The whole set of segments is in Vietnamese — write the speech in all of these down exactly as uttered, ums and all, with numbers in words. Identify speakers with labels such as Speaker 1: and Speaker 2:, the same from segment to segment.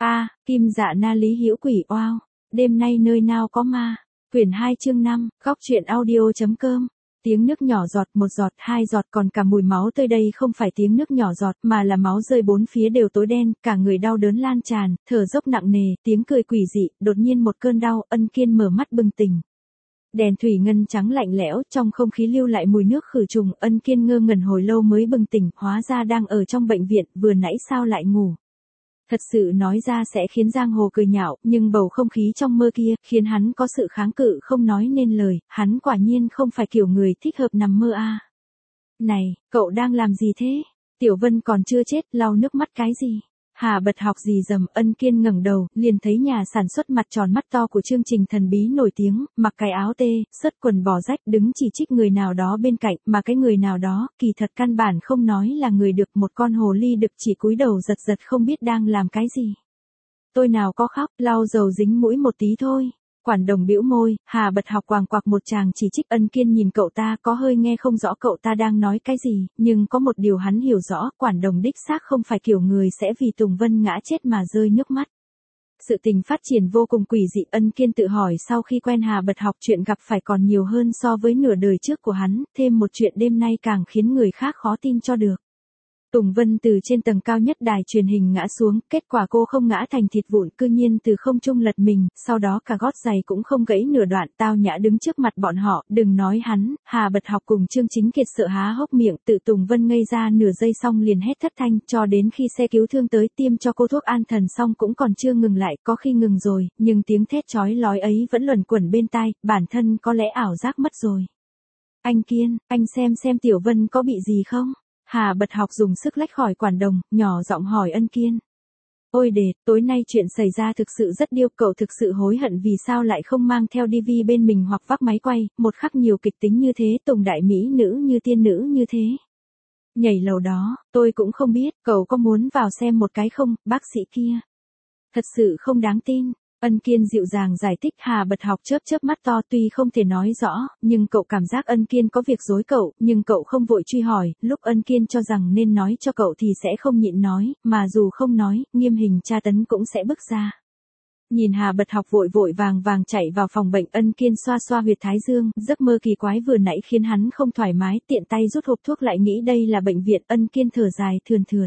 Speaker 1: A, Kim Dạ Na Lý Hữu Quỷ oao, đêm nay nơi nào có ma. Quyển hai chương năm, góc truyện audio.com. Tiếng nước nhỏ giọt, một giọt, hai giọt, còn cả mùi máu tươi đây không phải tiếng nước nhỏ giọt mà là máu rơi bốn phía đều tối đen, cả người đau đớn lan tràn, thở dốc nặng nề, tiếng cười quỷ dị, đột nhiên một cơn đau, Ân Kiên mở mắt bừng tỉnh. Đèn thủy ngân trắng lạnh lẽo, trong không khí lưu lại mùi nước khử trùng, Ân Kiên ngơ ngẩn hồi lâu mới bừng tỉnh, hóa ra đang ở trong bệnh viện, vừa nãy sao lại ngủ. Thật sự nói ra sẽ khiến giang hồ cười nhạo, nhưng bầu không khí trong mơ kia, khiến hắn có sự kháng cự không nói nên lời, hắn quả nhiên không phải kiểu người thích hợp nằm mơ a. Này, cậu đang làm gì thế? Tiểu Vân còn chưa chết, lau nước mắt cái gì? Hà bật học gì dầm, Ân Kiên ngẩng đầu, liền thấy nhà sản xuất mặt tròn mắt to của chương trình thần bí nổi tiếng, mặc cái áo tê, sớt quần bò rách đứng chỉ trích người nào đó bên cạnh, mà cái người nào đó, kỳ thật căn bản không nói là người được, một con hồ ly đực chỉ cúi đầu giật giật không biết đang làm cái gì. Tôi nào có khóc, lau dầu dính mũi một tí thôi. Quản đồng bĩu môi, Hà bật học quàng quạc một chàng chỉ trích. Ân Kiên nhìn cậu ta có hơi nghe không rõ cậu ta đang nói cái gì, nhưng có một điều hắn hiểu rõ, quản đồng đích xác không phải kiểu người sẽ vì Tùng Vân ngã chết mà rơi nước mắt. Sự tình phát triển vô cùng quỷ dị, Ân Kiên tự hỏi sau khi quen Hà bật học chuyện gặp phải còn nhiều hơn so với nửa đời trước của hắn, thêm một chuyện đêm nay càng khiến người khác khó tin cho được. Tùng Vân từ trên tầng cao nhất đài truyền hình ngã xuống, kết quả cô không ngã thành thịt vụn, cư nhiên từ không trung lật mình, sau đó cả gót giày cũng không gãy nửa đoạn, tao nhã đứng trước mặt bọn họ, đừng nói hắn, Hà bật học cùng Trương Chính Kiệt sợ há hốc miệng, tự Tùng Vân ngây ra nửa giây xong liền hét thất thanh, cho đến khi xe cứu thương tới tiêm cho cô thuốc an thần xong cũng còn chưa ngừng lại, có khi ngừng rồi, nhưng tiếng thét chói lói ấy vẫn luẩn quẩn bên tai, bản thân có lẽ ảo giác mất rồi. Anh Kiên, anh xem xem Tiểu Vân có bị gì không? Hà bật học dùng sức lách khỏi quản đồng, nhỏ giọng hỏi Ân Kiên. Ôi đệt, tối nay chuyện xảy ra thực sự rất điêu, cậu thực sự hối hận vì sao lại không mang theo đê vê bên mình hoặc vác máy quay, một khắc nhiều kịch tính như thế, Tùng đại mỹ nữ như tiên nữ như thế. Nhảy lầu đó, tôi cũng không biết, cậu có muốn vào xem một cái không, bác sĩ kia. Thật sự không đáng tin. Ân Kiên dịu dàng giải thích. Hà bật học chớp chớp mắt to, tuy không thể nói rõ, nhưng cậu cảm giác Ân Kiên có việc dối cậu, nhưng cậu không vội truy hỏi, lúc Ân Kiên cho rằng nên nói cho cậu thì sẽ không nhịn nói, mà dù không nói, nghiêm hình tra tấn cũng sẽ bước ra. Nhìn Hà bật học vội vội vàng vàng chạy vào phòng bệnh, Ân Kiên xoa xoa huyệt thái dương, giấc mơ kỳ quái vừa nãy khiến hắn không thoải mái, tiện tay rút hộp thuốc lại nghĩ đây là bệnh viện. Ân Kiên thở dài thườn thượt.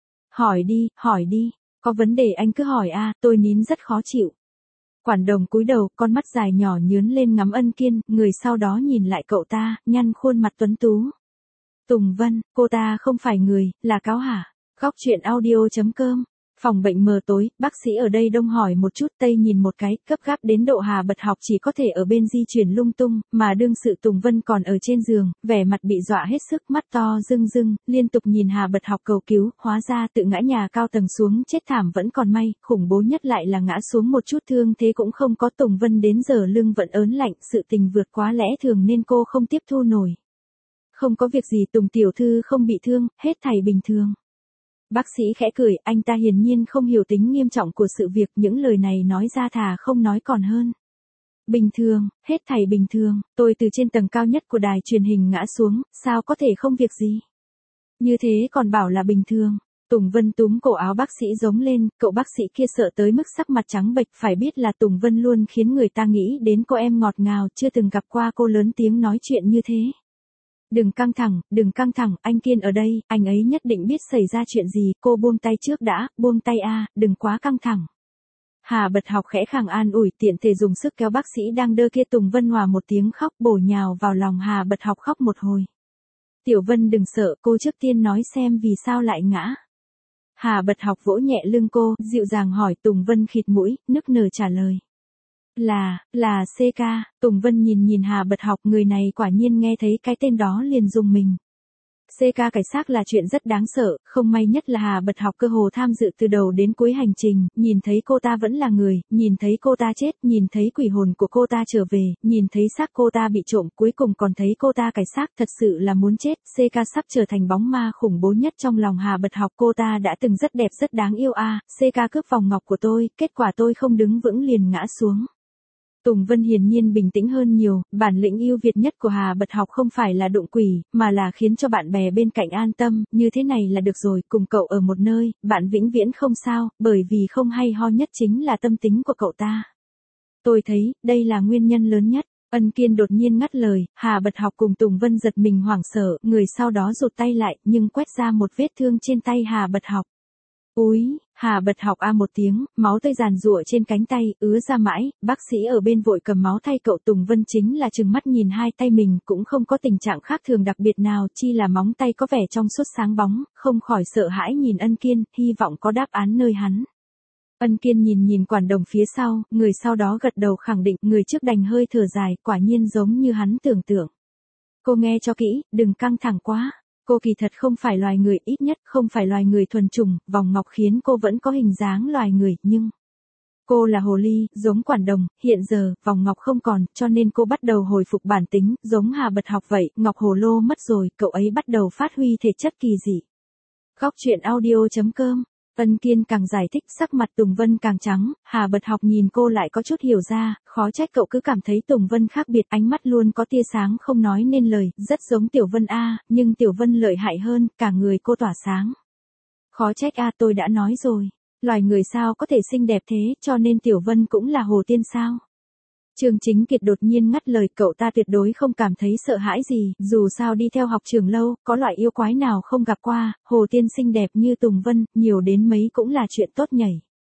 Speaker 1: Hỏi đi, hỏi đi, có vấn đề anh cứ hỏi a, tôi nín rất khó chịu. Quản đồng cúi đầu, con mắt dài nhỏ nhướn lên ngắm Ân Kiên, người sau đó nhìn lại cậu ta, nhăn khuôn mặt tuấn tú. Tùng Vân, cô ta không phải người, là cáo hả? Góc truyện audio.com. Phòng bệnh mờ tối, bác sĩ ở đây đông hỏi một chút, tây nhìn một cái, gấp gáp đến độ Hà bật học chỉ có thể ở bên di chuyển lung tung, mà đương sự Tùng Vân còn ở trên giường, vẻ mặt bị dọa hết sức, mắt to rưng rưng, liên tục nhìn Hà bật học cầu cứu, hóa ra tự ngã nhà cao tầng xuống, chết thảm vẫn còn may, khủng bố nhất lại là ngã xuống một chút thương thế cũng không có. Tùng Vân đến giờ lưng vẫn ớn lạnh, sự tình vượt quá lẽ thường nên cô không tiếp thu nổi. Không có việc gì Tùng tiểu thư không bị thương, hết thảy bình thường. Bác sĩ khẽ cười, anh ta hiển nhiên không hiểu tính nghiêm trọng của sự việc, những lời này nói ra thà không nói còn hơn. Bình thường, hết thảy bình thường, tôi từ trên tầng cao nhất của đài truyền hình ngã xuống, sao có thể không việc gì? Như thế còn bảo là bình thường. Tùng Vân túm cổ áo bác sĩ giống lên, cậu bác sĩ kia sợ tới mức sắc mặt trắng bệch, phải biết là Tùng Vân luôn khiến người ta nghĩ đến cô em ngọt ngào, chưa từng gặp qua cô lớn tiếng nói chuyện như thế. Đừng căng thẳng, đừng căng thẳng, anh Kiên ở đây, anh ấy nhất định biết xảy ra chuyện gì, cô buông tay trước đã, buông tay a, đừng quá căng thẳng. Hà bật học khẽ khàng an ủi, tiện thể dùng sức kéo bác sĩ đang đơ kia. Tùng Vân hòa một tiếng khóc, bổ nhào vào lòng Hà bật học khóc một hồi. Tiểu Vân đừng sợ, cô trước tiên nói xem vì sao lại ngã. Hà bật học vỗ nhẹ lưng cô, dịu dàng hỏi. Tùng Vân khịt mũi, nức nở trả lời. Là, là xê ca, Tùng Vân nhìn nhìn Hà bật học, người này quả nhiên nghe thấy cái tên đó liền dùng mình. xê ca cải xác là chuyện rất đáng sợ, không may nhất là Hà bật học cơ hồ tham dự từ đầu đến cuối hành trình, nhìn thấy cô ta vẫn là người, nhìn thấy cô ta chết, nhìn thấy quỷ hồn của cô ta trở về, nhìn thấy xác cô ta bị trộm, cuối cùng còn thấy cô ta cải xác, thật sự là muốn chết. xê ca sắp trở thành bóng ma khủng bố nhất trong lòng Hà bật học, cô ta đã từng rất đẹp rất đáng yêu a, xê ca cướp vòng ngọc của tôi, kết quả tôi không đứng vững liền ngã xuống. Tùng Vân hiển nhiên bình tĩnh hơn nhiều, bản lĩnh ưu việt nhất của Hà Bật Học không phải là đụng quỷ, mà là khiến cho bạn bè bên cạnh an tâm, như thế này là được rồi, cùng cậu ở một nơi, bạn vĩnh viễn không sao, bởi vì không hay ho nhất chính là tâm tính của cậu ta. Tôi thấy, đây là nguyên nhân lớn nhất. Ân Kiên đột nhiên ngắt lời, Hà Bật Học cùng Tùng Vân giật mình hoảng sợ, người sau đó rụt tay lại, nhưng quét ra một vết thương trên tay Hà Bật Học. Úi, Hà Bật Học a một tiếng, máu tươi giàn giụa trên cánh tay, ứa ra mãi, bác sĩ ở bên vội cầm máu thay cậu. Tùng Vân chính là trừng mắt nhìn hai tay mình, cũng không có tình trạng khác thường đặc biệt nào, chỉ là móng tay có vẻ trong suốt sáng bóng, không khỏi sợ hãi nhìn Ân Kiên, hy vọng có đáp án nơi hắn. Ân Kiên nhìn nhìn quản đồng phía sau, người sau đó gật đầu khẳng định, người trước đành hơi thở dài, quả nhiên giống như hắn tưởng tượng. Cô nghe cho kỹ, đừng căng thẳng quá. Cô kỳ thật không phải loài người, ít nhất không phải loài người thuần chủng, vòng ngọc khiến cô vẫn có hình dáng loài người, nhưng cô là hồ ly, giống quản đồng, hiện giờ, vòng ngọc không còn, cho nên cô bắt đầu hồi phục bản tính, giống Hà Bật Học vậy, ngọc hồ lô mất rồi, cậu ấy bắt đầu phát huy thể chất kỳ dị. Góc truyện audio chấm com. Ân Kiên càng giải thích, sắc mặt Tùng Vân càng trắng, Hà Bật Học nhìn cô lại có chút hiểu ra, khó trách cậu cứ cảm thấy Tùng Vân khác biệt, ánh mắt luôn có tia sáng không nói nên lời, rất giống Tiểu Vân a, nhưng Tiểu Vân lợi hại hơn, cả người cô tỏa sáng. Khó trách a, tôi đã nói rồi, loài người sao có thể xinh đẹp thế, cho nên Tiểu Vân cũng là hồ tiên sao? Trương Chính Kiệt đột nhiên ngắt lời, cậu ta tuyệt đối không cảm thấy sợ hãi gì, dù sao đi theo học trường lâu, có loại yêu quái nào không gặp qua, hồ tiên xinh đẹp như Tùng Vân, nhiều đến mấy cũng là chuyện tốt nhảy.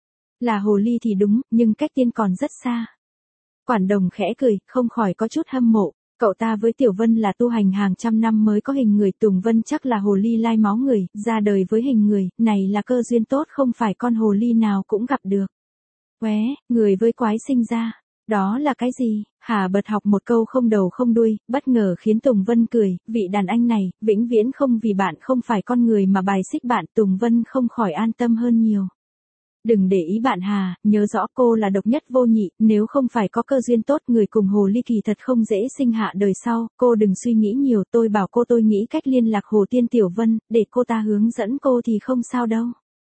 Speaker 1: Là hồ ly thì đúng, nhưng cách tiên còn rất xa. Quản đồng khẽ cười, không khỏi có chút hâm mộ, cậu ta với Tiểu Vân là tu hành hàng trăm năm mới có hình người, Tùng Vân chắc là hồ ly lai máu người, ra đời với hình người, này là cơ duyên tốt không phải con hồ ly nào cũng gặp được. Qué, người với quái sinh ra. Đó là cái gì? Hà Bật Học một câu không đầu không đuôi, bất ngờ khiến Tùng Vân cười, vị đàn anh này, vĩnh viễn không vì bạn không phải con người mà bài xích bạn, Tùng Vân không khỏi an tâm hơn nhiều. Đừng để ý bạn Hà, nhớ rõ cô là độc nhất vô nhị, nếu không phải có cơ duyên tốt người cùng hồ ly kỳ thật không dễ sinh hạ đời sau, cô đừng suy nghĩ nhiều, tôi bảo cô tôi nghĩ cách liên lạc Hồ Tiên Tiểu Vân, để cô ta hướng dẫn cô thì không sao đâu.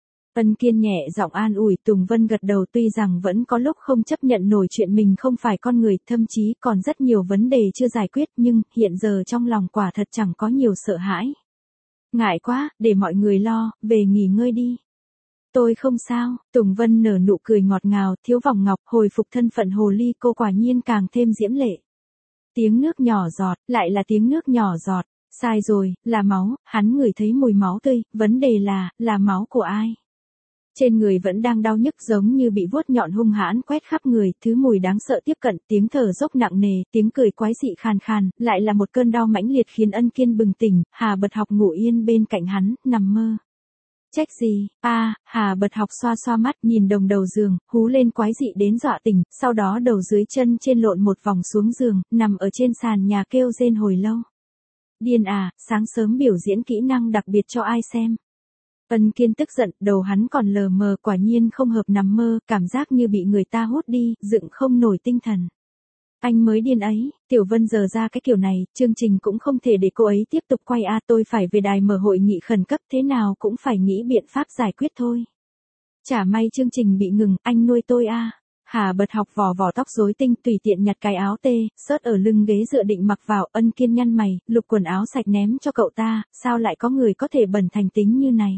Speaker 1: Ân Kiên nhẹ giọng an ủi, Tùng Vân gật đầu, tuy rằng vẫn có lúc không chấp nhận nổi chuyện mình không phải con người, thậm chí còn rất nhiều vấn đề chưa giải quyết, nhưng hiện giờ trong lòng quả thật chẳng có nhiều sợ hãi. Ngại quá, để mọi người lo, về nghỉ ngơi đi. Tôi không sao, Tùng Vân nở nụ cười ngọt ngào, thiếu vòng ngọc, hồi phục thân phận hồ ly cô quả nhiên càng thêm diễm lệ. Tiếng nước nhỏ giọt, lại là tiếng nước nhỏ giọt, sai rồi, là máu, hắn ngửi thấy mùi máu tươi, vấn đề là, là máu của ai? Trên người vẫn đang đau nhức giống như bị vuốt nhọn hung hãn quét khắp người, thứ mùi đáng sợ tiếp cận, tiếng thở dốc nặng nề, tiếng cười quái dị khàn khàn, lại là một cơn đau mãnh liệt khiến Ân Kiên bừng tỉnh, Hà Bật Học ngủ yên bên cạnh hắn, nằm mơ. Trách gì, a à, Hà Bật Học xoa xoa mắt, nhìn đồng đầu giường, hú lên quái dị đến dọa tỉnh, sau đó đầu dưới chân trên lộn một vòng xuống giường, nằm ở trên sàn nhà kêu rên hồi lâu. Điên à, sáng sớm biểu diễn kỹ năng đặc biệt cho ai xem. Ân Kiên tức giận, đầu hắn còn lờ mờ, quả nhiên không hợp nằm mơ, cảm giác như bị người ta hút đi, dựng không nổi tinh thần. Anh mới điên ấy, Tiểu Vân giờ ra cái kiểu này, chương trình cũng không thể để cô ấy tiếp tục quay a, tôi phải về đài mở hội nghị khẩn cấp, thế nào cũng phải nghĩ biện pháp giải quyết thôi. Chả may chương trình bị ngừng, anh nuôi tôi a. Hà Bật Học vò vò tóc rối tinh, tùy tiện nhặt cái áo tê, sớt ở lưng ghế dựa định mặc vào. Ân Kiên nhăn mày, lục quần áo sạch ném cho cậu ta, sao lại có người có thể bẩn thành tính như này.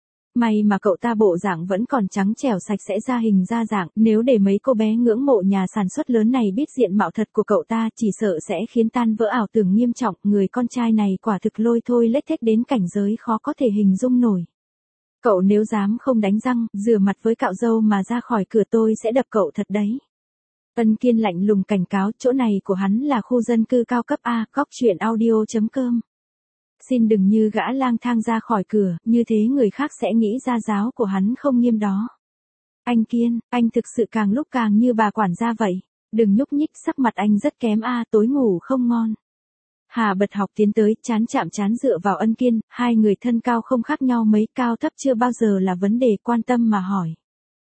Speaker 1: May mà cậu ta bộ dạng vẫn còn trắng trẻo sạch sẽ ra hình ra dạng, nếu để mấy cô bé ngưỡng mộ nhà sản xuất lớn này biết diện mạo thật của cậu ta, chỉ sợ sẽ khiến tan vỡ ảo tưởng nghiêm trọng, người con trai này quả thực lôi thôi lết thết đến cảnh giới khó có thể hình dung nổi. Cậu nếu dám không đánh răng, rửa mặt với cạo râu mà ra khỏi cửa tôi sẽ đập cậu thật đấy. Ân Kiên lạnh lùng cảnh cáo, chỗ này của hắn là khu dân cư cao cấp A, góc truyện audio chấm com. Xin đừng như gã lang thang ra khỏi cửa, như thế người khác sẽ nghĩ gia giáo của hắn không nghiêm đó. Anh Kiên, anh thực sự càng lúc càng như bà quản gia vậy. Đừng nhúc nhích, sắc mặt anh rất kém a, tối ngủ không ngon. Hà Bật Học tiến tới, chán chạm chán dựa vào Ân Kiên, hai người thân cao không khác nhau mấy, cao thấp chưa bao giờ là vấn đề quan tâm mà hỏi.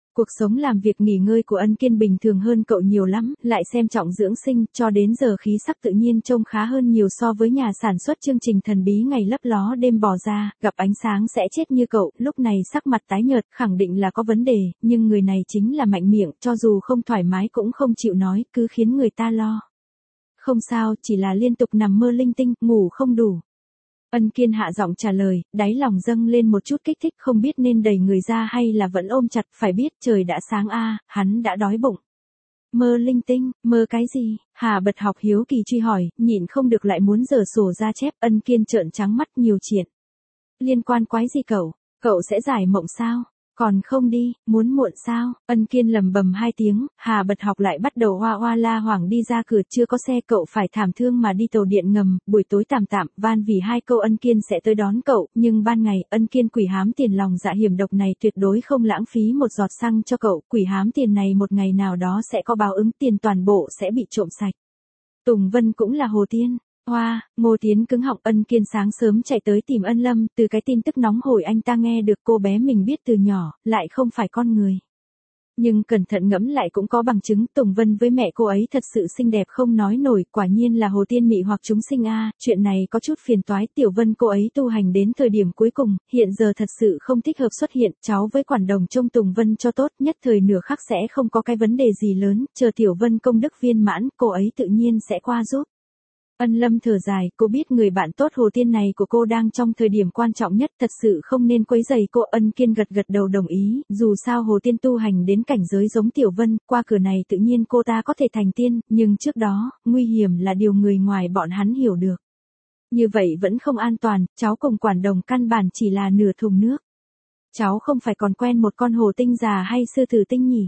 Speaker 1: Cuộc sống làm việc nghỉ ngơi của Ân Kiên bình thường hơn cậu nhiều lắm, lại xem trọng dưỡng sinh, cho đến giờ khí sắc tự nhiên trông khá hơn nhiều so với nhà sản xuất chương trình thần bí ngày lấp ló đêm bỏ ra, gặp ánh sáng sẽ chết như cậu, lúc này sắc mặt tái nhợt, khẳng định là có vấn đề, nhưng người này chính là mạnh miệng, cho dù không thoải mái cũng không chịu nói, cứ khiến người ta lo. Không sao, chỉ là liên tục nằm mơ linh tinh, ngủ không đủ. Ân Kiên hạ giọng trả lời, đáy lòng dâng lên một chút kích thích không biết nên đẩy người ra hay là vẫn ôm chặt, phải biết trời đã sáng a, hắn đã đói bụng. Mơ linh tinh, mơ cái gì? Hà Bật Học hiếu kỳ truy hỏi, nhịn không được lại muốn giở sổ ra chép, Ân Kiên trợn trắng mắt nhiều chuyện. Liên quan quái gì cậu? Cậu sẽ giải mộng sao? Còn không đi, muốn muộn sao? Ân Kiên lầm bầm hai tiếng, Hà Bật Học lại bắt đầu hoa hoa la hoảng đi ra cửa, chưa có xe cậu phải thảm thương mà đi tàu điện ngầm, buổi tối tạm tạm, van vì hai câu Ân Kiên sẽ tới đón cậu, nhưng ban ngày, Ân Kiên quỷ hám tiền lòng dạ hiểm độc này tuyệt đối không lãng phí một giọt xăng cho cậu, quỷ hám tiền này một ngày nào đó sẽ có báo ứng, tiền toàn bộ sẽ bị trộm sạch. Tùng Vân cũng là Hồ Tiên. Hoa, wow, Ngô Tiến cứng họng. Ân Kiên sáng sớm chạy tới tìm Ân Lâm, từ cái tin tức nóng hổi anh ta nghe được cô bé mình biết từ nhỏ, lại không phải con người. Nhưng cẩn thận ngẫm lại cũng có bằng chứng, Tùng Vân với mẹ cô ấy thật sự xinh đẹp không nói nổi, quả nhiên là Hồ Tiên mị hoặc chúng sinh a, chuyện này có chút phiền toái, Tiểu Vân cô ấy tu hành đến thời điểm cuối cùng, hiện giờ thật sự không thích hợp xuất hiện, cháu với quản đồng trông Tùng Vân cho tốt, nhất thời nửa khắc sẽ không có cái vấn đề gì lớn, chờ Tiểu Vân công đức viên mãn, cô ấy tự nhiên sẽ qua giúp. Ân Lâm thở dài, cô biết người bạn tốt Hồ Tiên này của cô đang trong thời điểm quan trọng nhất, thật sự không nên quấy rầy cô. Ân Kiên gật gật đầu đồng ý, dù sao Hồ Tiên tu hành đến cảnh giới giống Tiểu Vân, qua cửa này tự nhiên cô ta có thể thành tiên, nhưng trước đó, nguy hiểm là điều người ngoài bọn hắn hiểu được. Như vậy vẫn không an toàn, cháu cùng quản đồng căn bản chỉ là nửa thùng nước. Cháu không phải còn quen một con hồ tinh già hay sư tử tinh nhỉ?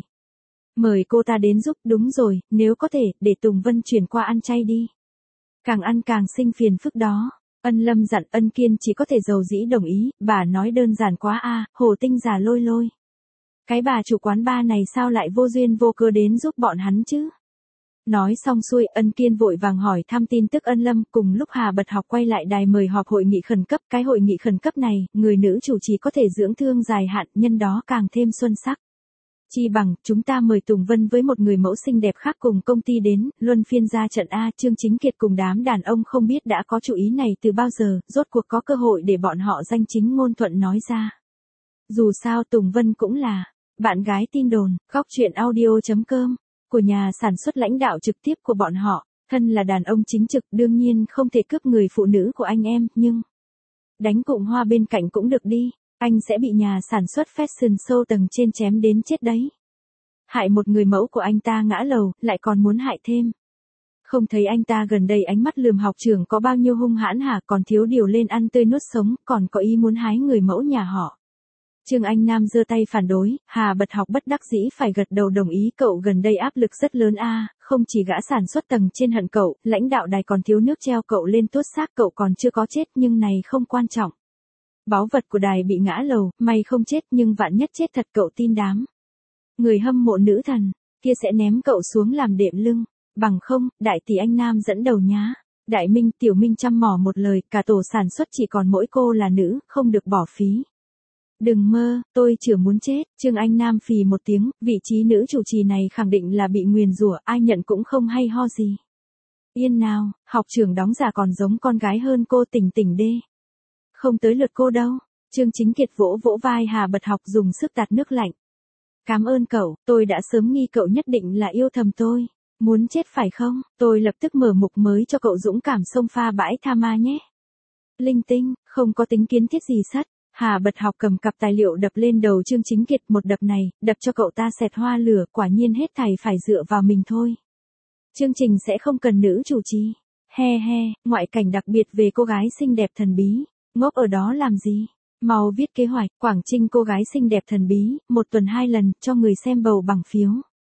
Speaker 1: Mời cô ta đến giúp, đúng rồi, nếu có thể, để Tùng Vân chuyển qua ăn chay đi. Càng ăn càng sinh phiền phức đó. Ân Lâm dặn. Ân Kiên chỉ có thể dầu dĩ đồng ý, bà nói đơn giản quá a, hồ tinh già lôi lôi. Cái bà chủ quán bar này sao lại vô duyên vô cớ đến giúp bọn hắn chứ? Nói xong xuôi, Ân Kiên vội vàng hỏi thăm tin tức Ân Lâm, cùng lúc Hà Bật Học quay lại đài mời họp hội nghị khẩn cấp, cái hội nghị khẩn cấp này, người nữ chủ trì có thể dưỡng thương dài hạn, nhân đó càng thêm xuân sắc. Chi bằng, chúng ta mời Tùng Vân với một người mẫu xinh đẹp khác cùng công ty đến, luân phiên ra trận a. Trương Chính Kiệt cùng đám đàn ông không biết đã có chủ ý này từ bao giờ, rốt cuộc có cơ hội để bọn họ danh chính ngôn thuận nói ra. Dù sao Tùng Vân cũng là bạn gái tin đồn, góc truyện audio chấm com của nhà sản xuất lãnh đạo trực tiếp của bọn họ, thân là đàn ông chính trực đương nhiên không thể cướp người phụ nữ của anh em, nhưng đánh cụm hoa bên cạnh cũng được đi. Anh sẽ bị nhà sản xuất fashion show tầng trên chém đến chết đấy. Hại một người mẫu của anh ta ngã lầu, lại còn muốn hại thêm. Không thấy anh ta gần đây ánh mắt lườm học trưởng có bao nhiêu hung hãn hả, còn thiếu điều lên ăn tươi nuốt sống, còn có ý muốn hái người mẫu nhà họ. Trương Anh Nam giơ tay phản đối, Hà Bật Học bất đắc dĩ phải gật đầu đồng ý. Cậu gần đây áp lực rất lớn a, không chỉ gã sản xuất tầng trên hận cậu, lãnh đạo đài còn thiếu nước treo cậu lên tuốt xác. Cậu còn chưa có chết nhưng này không quan trọng. Báu vật của đài bị ngã lầu, may không chết nhưng vạn nhất chết thật, cậu tin đám người hâm mộ nữ thần kia sẽ ném cậu xuống làm đệm lưng, bằng không, đại tỷ anh Nam dẫn đầu nhá. Đại Minh, Tiểu Minh chăm mỏ một lời, cả tổ sản xuất chỉ còn mỗi cô là nữ, không được bỏ phí. Đừng mơ, tôi chưa muốn chết. Trương Anh Nam phì một tiếng, vị trí nữ chủ trì này khẳng định là bị nguyền rủa, ai nhận cũng không hay ho gì. Yên nào, học trưởng đóng giả còn giống con gái hơn cô, tỉnh tỉnh đê. Không tới lượt cô đâu. Trương Chính Kiệt vỗ vỗ vai Hà Bật Học dùng sức tạt nước lạnh. Cảm ơn cậu, tôi đã sớm nghi cậu nhất định là yêu thầm tôi. Muốn chết phải không? Tôi lập tức mở mục mới cho cậu dũng cảm xông pha bãi tha ma nhé. Linh tinh, không có tính kiến thiết gì sắt. Hà Bật Học cầm cặp tài liệu đập lên đầu Trương Chính Kiệt, một đập này, đập cho cậu ta xẹt hoa lửa, quả nhiên hết thảy phải dựa vào mình thôi. Chương trình sẽ không cần nữ chủ trì. He he, ngoại cảnh đặc biệt về cô gái xinh đẹp thần bí. Ngốc ở đó làm gì? Mau viết kế hoạch, Quảng Trinh cô gái xinh đẹp thần bí, một tuần hai lần, cho người xem bầu bằng phiếu.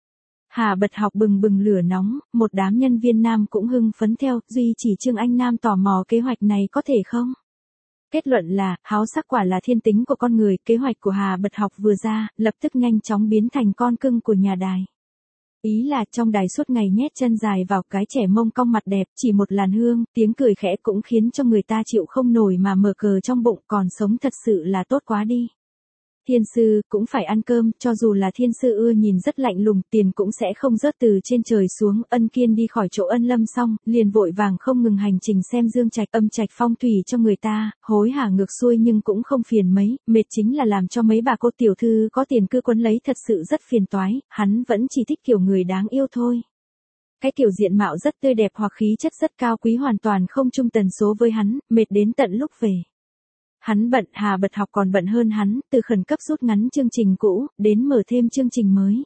Speaker 1: Hà Bật Học bừng bừng lửa nóng, một đám nhân viên nam cũng hưng phấn theo, duy chỉ Trương Anh Nam tò mò kế hoạch này có thể không? Kết luận là, háo sắc quả là thiên tính của con người, kế hoạch của Hà Bật Học vừa ra, lập tức nhanh chóng biến thành con cưng của nhà đài. Ý là trong đài suốt ngày nhét chân dài vào, cái trẻ mông cong mặt đẹp, chỉ một làn hương, tiếng cười khẽ cũng khiến cho người ta chịu không nổi mà mở cờ trong bụng, còn sống thật sự là tốt quá đi. Thiên sư, cũng phải ăn cơm, cho dù là thiên sư ưa nhìn rất lạnh lùng, tiền cũng sẽ không rớt từ trên trời xuống. Ân Kiên đi khỏi chỗ Ân Lâm xong, liền vội vàng không ngừng hành trình xem Dương Trạch, âm trạch phong thủy cho người ta, hối hả ngược xuôi nhưng cũng không phiền mấy, mệt chính là làm cho mấy bà cô tiểu thư có tiền cư quấn lấy thật sự rất phiền toái, hắn vẫn chỉ thích kiểu người đáng yêu thôi. Cái kiểu diện mạo rất tươi đẹp hoặc khí chất rất cao quý hoàn toàn không chung tần số với hắn, mệt đến tận lúc về. Hắn bận, Hà Bật Học còn bận hơn hắn, từ khẩn cấp rút ngắn chương trình cũ, đến mở thêm chương trình mới.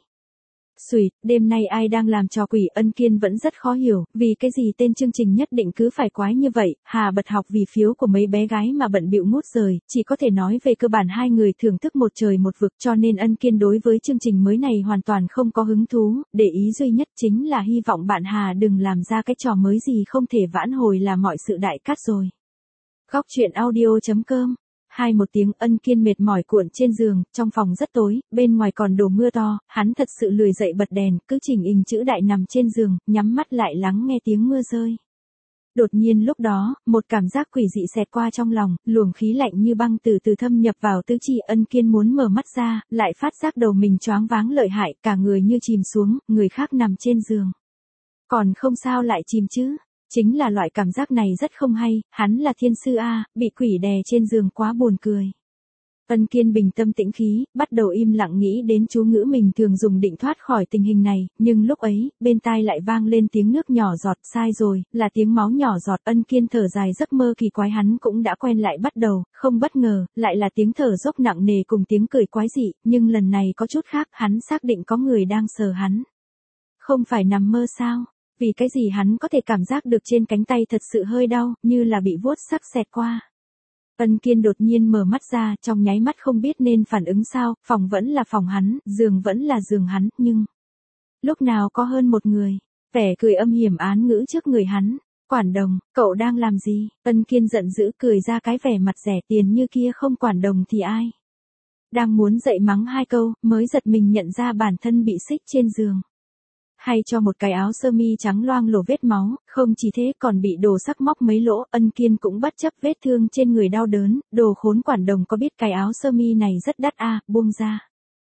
Speaker 1: Xùi, đêm nay ai đang làm trò quỷ? Ân Kiên vẫn rất khó hiểu, vì cái gì tên chương trình nhất định cứ phải quái như vậy. Hà Bật Học vì phiếu của mấy bé gái mà bận bịu ngút rời, chỉ có thể nói về cơ bản hai người thưởng thức một trời một vực, cho nên Ân Kiên đối với chương trình mới này hoàn toàn không có hứng thú, để ý duy nhất chính là hy vọng bạn Hà đừng làm ra cái trò mới gì không thể vãn hồi là mọi sự đại cát rồi. Góc truyện audio chấm com. Hai một tiếng. Ân Kiên mệt mỏi cuộn trên giường, trong phòng rất tối, bên ngoài còn đổ mưa to, hắn thật sự lười dậy bật đèn, cứ chỉnh hình chữ đại nằm trên giường, nhắm mắt lại lắng nghe tiếng mưa rơi. Đột nhiên lúc đó, một cảm giác quỷ dị xẹt qua trong lòng, luồng khí lạnh như băng từ từ thâm nhập vào tứ chi. Ân Kiên muốn mở mắt ra, lại phát giác đầu mình choáng váng lợi hại, cả người như chìm xuống, người khác nằm trên giường. Còn không sao lại chìm chứ? Chính là loại cảm giác này rất không hay, hắn là thiên sư A, bị quỷ đè trên giường quá buồn cười. Ân Kiên bình tâm tĩnh khí, bắt đầu im lặng nghĩ đến chú ngữ mình thường dùng định thoát khỏi tình hình này, nhưng lúc ấy, bên tai lại vang lên tiếng nước nhỏ giọt, sai rồi, là tiếng máu nhỏ giọt. Ân Kiên thở dài, giấc mơ kỳ quái hắn cũng đã quen lại bắt đầu, không bất ngờ, lại là tiếng thở dốc nặng nề cùng tiếng cười quái dị, nhưng lần này có chút khác, hắn xác định có người đang sờ hắn. Không phải nằm mơ sao? Vì cái gì hắn có thể cảm giác được trên cánh tay thật sự hơi đau, như là bị vuốt sắc xẹt qua. Ân Kiên đột nhiên mở mắt ra, trong nháy mắt không biết nên phản ứng sao, phòng vẫn là phòng hắn, giường vẫn là giường hắn, nhưng lúc nào có hơn một người, vẻ cười âm hiểm án ngữ trước người hắn. Quản đồng, cậu đang làm gì? Ân Kiên giận dữ cười ra cái vẻ mặt rẻ tiền như kia, không quản đồng thì ai? Đang muốn dậy mắng hai câu, mới giật mình nhận ra bản thân bị xích trên giường. Hay cho một cái áo sơ mi trắng loang lổ vết máu, không chỉ thế còn bị đồ sắc móc mấy lỗ. Ân Kiên cũng bất chấp vết thương trên người đau đớn, đồ khốn quản đồng có biết cái áo sơ mi này rất đắt à, buông ra.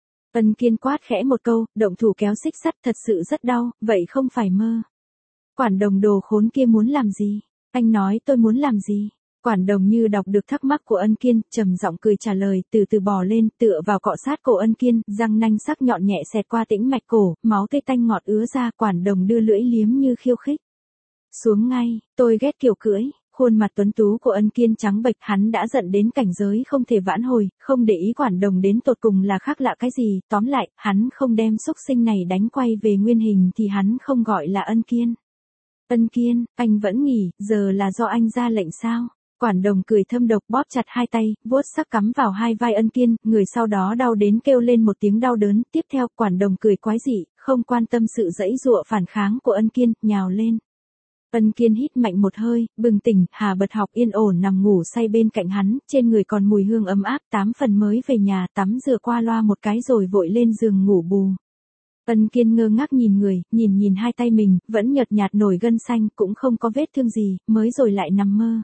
Speaker 1: Ân Kiên quát khẽ một câu, động thủ kéo xích sắt, thật sự rất đau, vậy không phải mơ. Quản đồng đồ khốn kia muốn làm gì? Anh nói tôi muốn làm gì? Quản đồng như đọc được thắc mắc của Ân Kiên, trầm giọng cười trả lời, từ từ bò lên, tựa vào cọ sát cổ Ân Kiên, răng nanh sắc nhọn nhẹ xẹt qua tĩnh mạch cổ, máu tê tanh ngọt ứa ra. Quản đồng đưa lưỡi liếm như khiêu khích. Xuống ngay, tôi ghét kiểu cưỡi. Khuôn mặt tuấn tú của Ân Kiên trắng bệch, hắn đã giận đến cảnh giới không thể vãn hồi, không để ý quản đồng đến tột cùng là khác lạ cái gì, tóm lại, hắn không đem xúc sinh này đánh quay về nguyên hình thì hắn không gọi là Ân Kiên. Ân Kiên, anh vẫn nghỉ, giờ là do anh ra lệnh sao? Quản đồng cười thâm độc, bóp chặt hai tay, vuốt sắc cắm vào hai vai Ân Kiên, người sau đó đau đến kêu lên một tiếng đau đớn. Tiếp theo, quản đồng cười quái dị, không quan tâm sự giãy giụa phản kháng của Ân Kiên, nhào lên. Ân Kiên hít mạnh một hơi, bừng tỉnh. Hà Bật Học yên ổn nằm ngủ say bên cạnh hắn, trên người còn mùi hương ấm áp, tám phần mới về nhà, tắm rửa qua loa một cái rồi vội lên giường ngủ bù. Ân Kiên ngơ ngác nhìn người, nhìn nhìn hai tay mình, vẫn nhợt nhạt nổi gân xanh, cũng không có vết thương gì, mới rồi lại nằm mơ.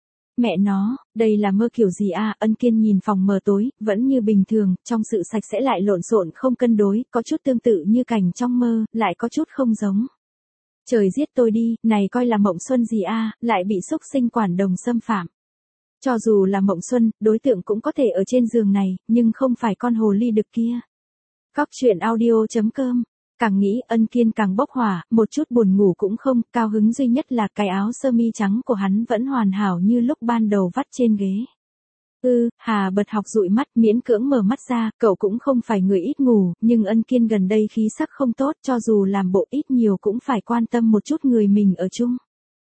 Speaker 1: Mẹ nó, đây là mơ kiểu gì à? Ân Kiên nhìn phòng mờ tối, vẫn như bình thường, trong sự sạch sẽ lại lộn xộn không cân đối, có chút tương tự như cảnh trong mơ, lại có chút không giống. Trời giết tôi đi, này coi là mộng xuân gì à, lại bị xúc sinh quản đồng xâm phạm. Cho dù là mộng xuân, đối tượng cũng có thể ở trên giường này, nhưng không phải con hồ ly đực kia. Góc truyện audio chấm com. Càng nghĩ Ân Kiên càng bốc hỏa, một chút buồn ngủ cũng không, cao hứng duy nhất là cái áo sơ mi trắng của hắn vẫn hoàn hảo như lúc ban đầu vắt trên ghế. Ừ, Hà Bật Học dụi mắt, miễn cưỡng mở mắt ra, cậu cũng không phải người ít ngủ, nhưng Ân Kiên gần đây khí sắc không tốt, cho dù làm bộ ít nhiều cũng phải quan tâm một chút người mình ở chung.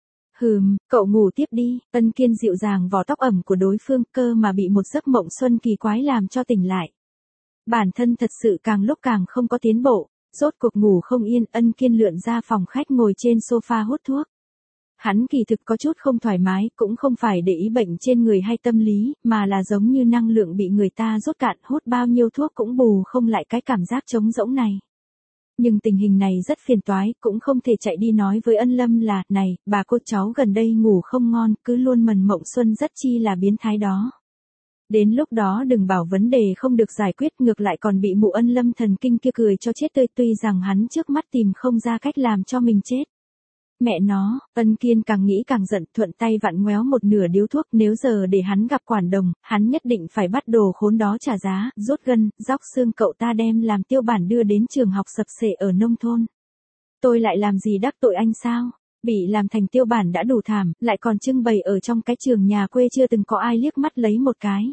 Speaker 1: Hừm, cậu ngủ tiếp đi. Ân Kiên dịu dàng vò tóc ẩm của đối phương, cơ mà bị một giấc mộng xuân kỳ quái làm cho tỉnh lại. Bản thân thật sự càng lúc càng không có tiến bộ. Rốt cuộc ngủ không yên, Ân Kiên lượn ra phòng khách ngồi trên sofa hút thuốc. Hắn kỳ thực có chút không thoải mái, cũng không phải để ý bệnh trên người hay tâm lý, mà là giống như năng lượng bị người ta rút cạn, hút bao nhiêu thuốc cũng bù không lại cái cảm giác trống rỗng này. Nhưng tình hình này rất phiền toái, cũng không thể chạy đi nói với Ân Lâm là, này, bà cô cháu gần đây ngủ không ngon, cứ luôn mần mộng xuân rất chi là biến thái đó. Đến lúc đó đừng bảo vấn đề không được giải quyết, ngược lại còn bị mụ Ân Lâm thần kinh kia cười cho chết tươi, tuy rằng hắn trước mắt tìm không ra cách làm cho mình chết. Mẹ nó, Ân Kiên càng nghĩ càng giận, thuận tay vặn ngoéo một nửa điếu thuốc, nếu giờ để hắn gặp Quản Đồng, hắn nhất định phải bắt đồ khốn đó trả giá, rút gân, róc xương cậu ta đem làm tiêu bản đưa đến trường học sập sệ ở nông thôn. Tôi lại làm gì đắc tội anh sao? Bị làm thành tiêu bản đã đủ thảm, lại còn trưng bày ở trong cái trường nhà quê chưa từng có ai liếc mắt lấy một cái.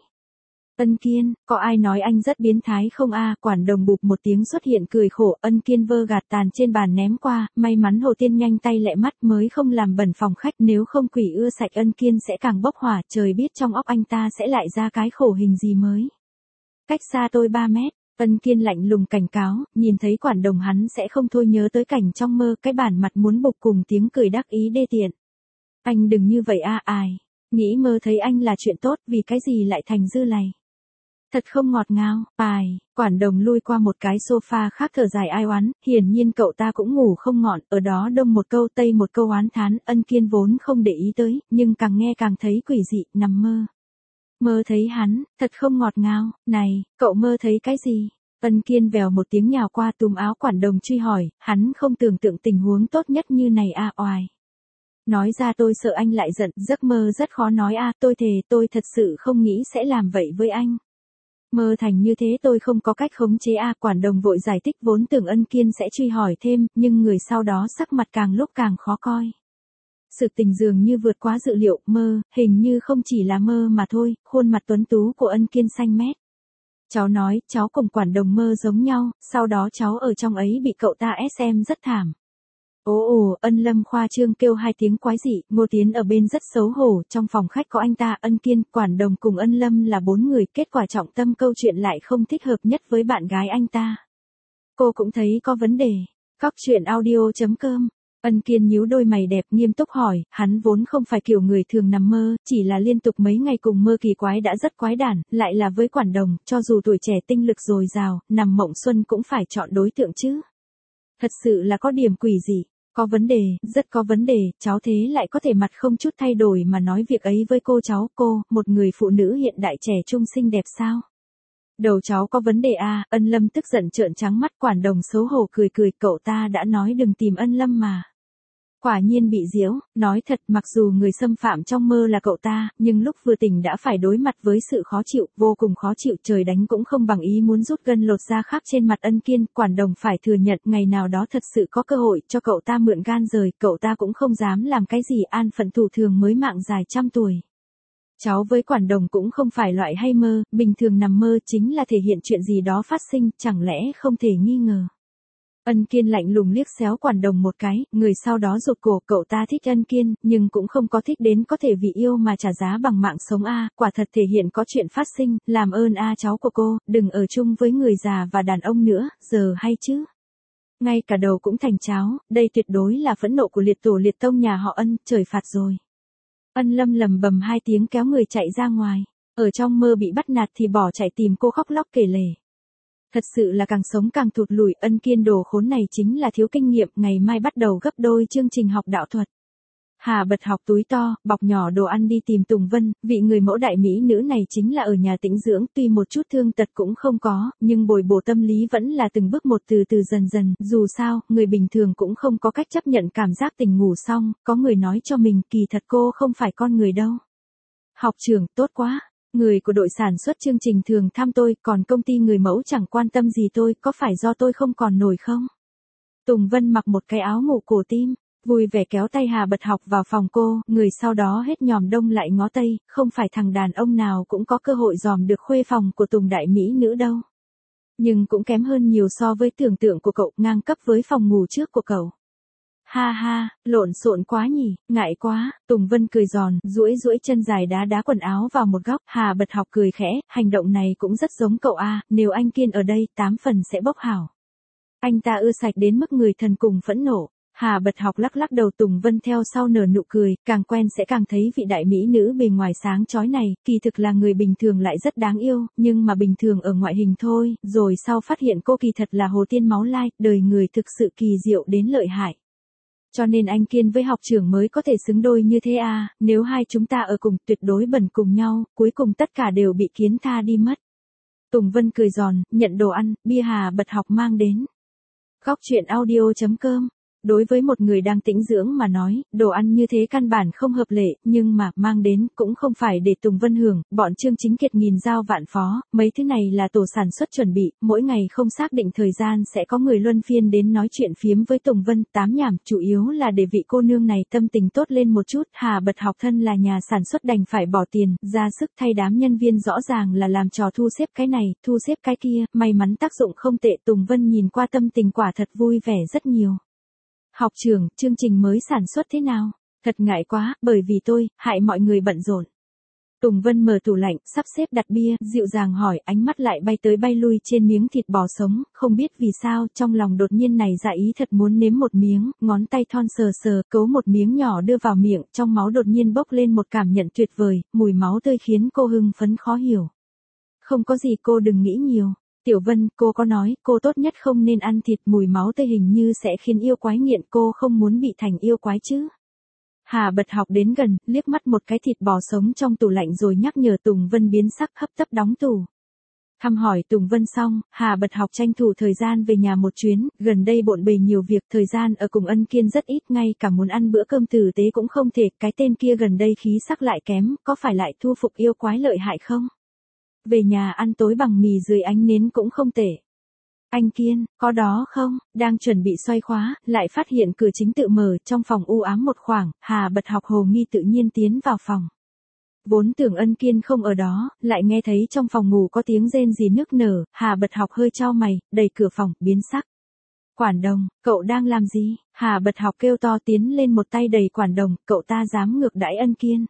Speaker 1: Ân Kiên, có ai nói anh rất biến thái không a? Quản Đồng bụp một tiếng xuất hiện cười khổ, Ân Kiên vơ gạt tàn trên bàn ném qua, may mắn Hồ Tiên nhanh tay lẹ mắt mới không làm bẩn phòng khách, nếu không quỷ ưa sạch Ân Kiên sẽ càng bốc hỏa, trời biết trong óc anh ta sẽ lại ra cái khổ hình gì mới. Cách xa tôi ba mét, Ân Kiên lạnh lùng cảnh cáo, nhìn thấy Quản Đồng hắn sẽ không thôi nhớ tới cảnh trong mơ, cái bản mặt muốn bục cùng tiếng cười đắc ý đê tiện. Anh đừng như vậy a, ai, nghĩ mơ thấy anh là chuyện tốt, vì cái gì lại thành dư lầy. Thật không ngọt ngào, ai, Quản Đồng lui qua một cái sofa khác thở dài ai oán, hiển nhiên cậu ta cũng ngủ không ngon, ở đó đông một câu tây một câu oán thán, Ân Kiên vốn không để ý tới, nhưng càng nghe càng thấy quỷ dị, nằm mơ. Mơ thấy hắn, thật không ngọt ngào, này, cậu mơ thấy cái gì? Ân Kiên vèo một tiếng nhào qua túm áo Quản Đồng truy hỏi, hắn không tưởng tượng tình huống tốt nhất như này a, oài. Nói ra tôi sợ anh lại giận, giấc mơ rất khó nói a, tôi thề tôi thật sự không nghĩ sẽ làm vậy với anh. Mơ thành như thế tôi không có cách khống chế a, Quản Đồng vội giải thích, vốn tưởng Ân Kiên sẽ truy hỏi thêm, nhưng người sau đó sắc mặt càng lúc càng khó coi. Sự tình dường như vượt quá dự liệu, mơ, hình như không chỉ là mơ mà thôi, khuôn mặt tuấn tú của Ân Kiên xanh mét. Cháu nói, cháu cùng Quản Đồng mơ giống nhau, sau đó cháu ở trong ấy bị cậu ta ép em rất thảm. Ồ ồ, Ân Lâm khoa trương kêu hai tiếng quái dị, Ngô Tiến ở bên rất xấu hổ, trong phòng khách có anh ta, Ân Kiên, Quản Đồng cùng Ân Lâm là bốn người, kết quả trọng tâm câu chuyện lại không thích hợp nhất với bạn gái anh ta. Cô cũng thấy có vấn đề. Góc truyện audio chấm com. Ân Kiên nhíu đôi mày đẹp nghiêm túc hỏi, hắn vốn không phải kiểu người thường nằm mơ, chỉ là liên tục mấy ngày cùng mơ kỳ quái đã rất quái đản, lại là với Quản Đồng, cho dù tuổi trẻ tinh lực dồi dào, nằm mộng xuân cũng phải chọn đối tượng chứ. Thật sự là có điểm quỷ gì. Có vấn đề, rất có vấn đề, cháu thế lại có thể mặt không chút thay đổi mà nói việc ấy với cô cháu, cô, một người phụ nữ hiện đại trẻ trung xinh đẹp sao? Đầu cháu có vấn đề à, Ân Lâm tức giận trợn trắng mắt, Quản Đồng xấu hổ cười cười, cậu ta đã nói đừng tìm Ân Lâm mà. Quả nhiên bị giễu, nói thật mặc dù người xâm phạm trong mơ là cậu ta, nhưng lúc vừa tỉnh đã phải đối mặt với sự khó chịu, vô cùng khó chịu, trời đánh cũng không bằng ý muốn rút gân lột da khác trên mặt Ân Kiên, Quản Đồng phải thừa nhận ngày nào đó thật sự có cơ hội cho cậu ta mượn gan rời, cậu ta cũng không dám làm cái gì, an phận thủ thường mới mạng dài trăm tuổi. Cháu với Quản Đồng cũng không phải loại hay mơ, bình thường nằm mơ chính là thể hiện chuyện gì đó phát sinh, chẳng lẽ không thể nghi ngờ. Ân Kiên lạnh lùng liếc xéo Quản Đồng một cái, người sau đó rụt cổ, cậu ta thích Ân Kiên, nhưng cũng không có thích đến có thể vì yêu mà trả giá bằng mạng sống a, quả thật thể hiện có chuyện phát sinh, làm ơn a cháu của cô, đừng ở chung với người già và đàn ông nữa, giờ hay chứ. Ngay cả đầu cũng thành cháo, đây tuyệt đối là phẫn nộ của liệt tổ liệt tông nhà họ Ân, trời phạt rồi. Ân Lâm lầm bầm hai tiếng kéo người chạy ra ngoài, ở trong mơ bị bắt nạt thì bỏ chạy tìm cô khóc lóc kể lể. Thật sự là càng sống càng thụt lùi, Ân Kiên đồ khốn này chính là thiếu kinh nghiệm, ngày mai bắt đầu gấp đôi chương trình học đạo thuật. Hà bật học túi to, bọc nhỏ đồ ăn đi tìm Tùng Vân, vị người mẫu đại mỹ nữ này chính là ở nhà tĩnh dưỡng, tuy một chút thương tật cũng không có, nhưng bồi bổ tâm lý vẫn là từng bước một từ từ dần dần, dù sao, người bình thường cũng không có cách chấp nhận cảm giác tỉnh ngủ xong, có người nói cho mình kỳ thật cô không phải con người đâu. Học trưởng, tốt quá. Người của đội sản xuất chương trình thường thăm tôi, còn công ty người mẫu chẳng quan tâm gì tôi, có phải do tôi không còn nổi không? Tùng Vân mặc một cái áo ngủ cổ tim, vui vẻ kéo tay Hà Bật Học vào phòng cô, người sau đó hết nhòm đông lại ngó tây, không phải thằng đàn ông nào cũng có cơ hội dòm được khuê phòng của Tùng đại mỹ nữ đâu. Nhưng cũng kém hơn nhiều so với tưởng tượng của cậu, ngang cấp với phòng ngủ trước của cậu. Ha ha, lộn xộn quá nhỉ, ngại quá, Tùng Vân cười giòn, duỗi duỗi chân dài đá đá quần áo vào một góc, Hà Bật Học cười khẽ, hành động này cũng rất giống cậu a, nếu anh Kiên ở đây, tám phần sẽ bốc hảo. Anh ta ưa sạch đến mức người thần cùng phẫn nộ. Hà Bật Học lắc lắc đầu, Tùng Vân theo sau nở nụ cười, càng quen sẽ càng thấy vị đại mỹ nữ bề ngoài sáng chói này, kỳ thực là người bình thường lại rất đáng yêu, nhưng mà bình thường ở ngoại hình thôi, rồi sau phát hiện cô kỳ thật là hồ tiên máu lai, đời người thực sự kỳ diệu đến lợi hại. Cho nên anh Kiên với học trưởng mới có thể xứng đôi như thế à, nếu hai chúng ta ở cùng tuyệt đối bẩn cùng nhau, cuối cùng tất cả đều bị Kiến tha đi mất. Tùng Vân cười giòn, nhận đồ ăn, bia Hà Bật Học mang đến. Góc truyện audio chấm com. Đối với một người đang tĩnh dưỡng mà nói, đồ ăn như thế căn bản không hợp lệ, nhưng mà, mang đến, cũng không phải để Tùng Vân hưởng, bọn Trương Chính Kiệt nghìn dao vạn phó, mấy thứ này là tổ sản xuất chuẩn bị, mỗi ngày không xác định thời gian sẽ có người luân phiên đến nói chuyện phiếm với Tùng Vân, tám nhảm, chủ yếu là để vị cô nương này tâm tình tốt lên một chút, Hà Bật Học thân là nhà sản xuất đành phải bỏ tiền, ra sức thay đám nhân viên rõ ràng là làm trò thu xếp cái này, thu xếp cái kia, may mắn tác dụng không tệ, Tùng Vân nhìn qua tâm tình quả thật vui vẻ rất nhiều. Học trưởng, chương trình mới sản xuất thế nào? Thật ngại quá, bởi vì tôi, hại mọi người bận rộn. Tùng Vân mở tủ lạnh, sắp xếp đặt bia, dịu dàng hỏi, ánh mắt lại bay tới bay lui trên miếng thịt bò sống, không biết vì sao, trong lòng đột nhiên này dạ ý thật muốn nếm một miếng, ngón tay thon sờ sờ, cấu một miếng nhỏ đưa vào miệng, trong máu đột nhiên bốc lên một cảm nhận tuyệt vời, mùi máu tươi khiến cô hưng phấn khó hiểu. Không có gì cô đừng nghĩ nhiều. Tiểu Vân, cô có nói, cô tốt nhất không nên ăn thịt, mùi máu tươi hình như sẽ khiến yêu quái nghiện, cô không muốn bị thành yêu quái chứ. Hà Bật Học đến gần, liếc mắt một cái thịt bò sống trong tủ lạnh rồi nhắc nhở Tùng Vân biến sắc, hấp tấp đóng tủ. Thăm hỏi Tùng Vân xong, Hà Bật Học tranh thủ thời gian về nhà một chuyến, gần đây bộn bề nhiều việc, thời gian ở cùng Ân Kiên rất ít, ngay cả muốn ăn bữa cơm tử tế cũng không thể, cái tên kia gần đây khí sắc lại kém, có phải lại thu phục yêu quái lợi hại không? Về nhà ăn tối bằng mì dưới ánh nến cũng không tệ. Anh Kiên, có đó không? Đang chuẩn bị xoay khóa, lại phát hiện cửa chính tự mở, trong phòng u ám một khoảng, Hà Bật Học hồ nghi tự nhiên tiến vào phòng. Vốn tưởng Ân Kiên không ở đó, lại nghe thấy trong phòng ngủ có tiếng rên rỉ nức nở, Hà Bật Học hơi chau mày, đẩy cửa phòng, biến sắc. Quản đồng, cậu đang làm gì? Hà Bật Học kêu to tiến lên một tay đẩy Quản đồng, cậu ta dám ngược đãi Ân Kiên.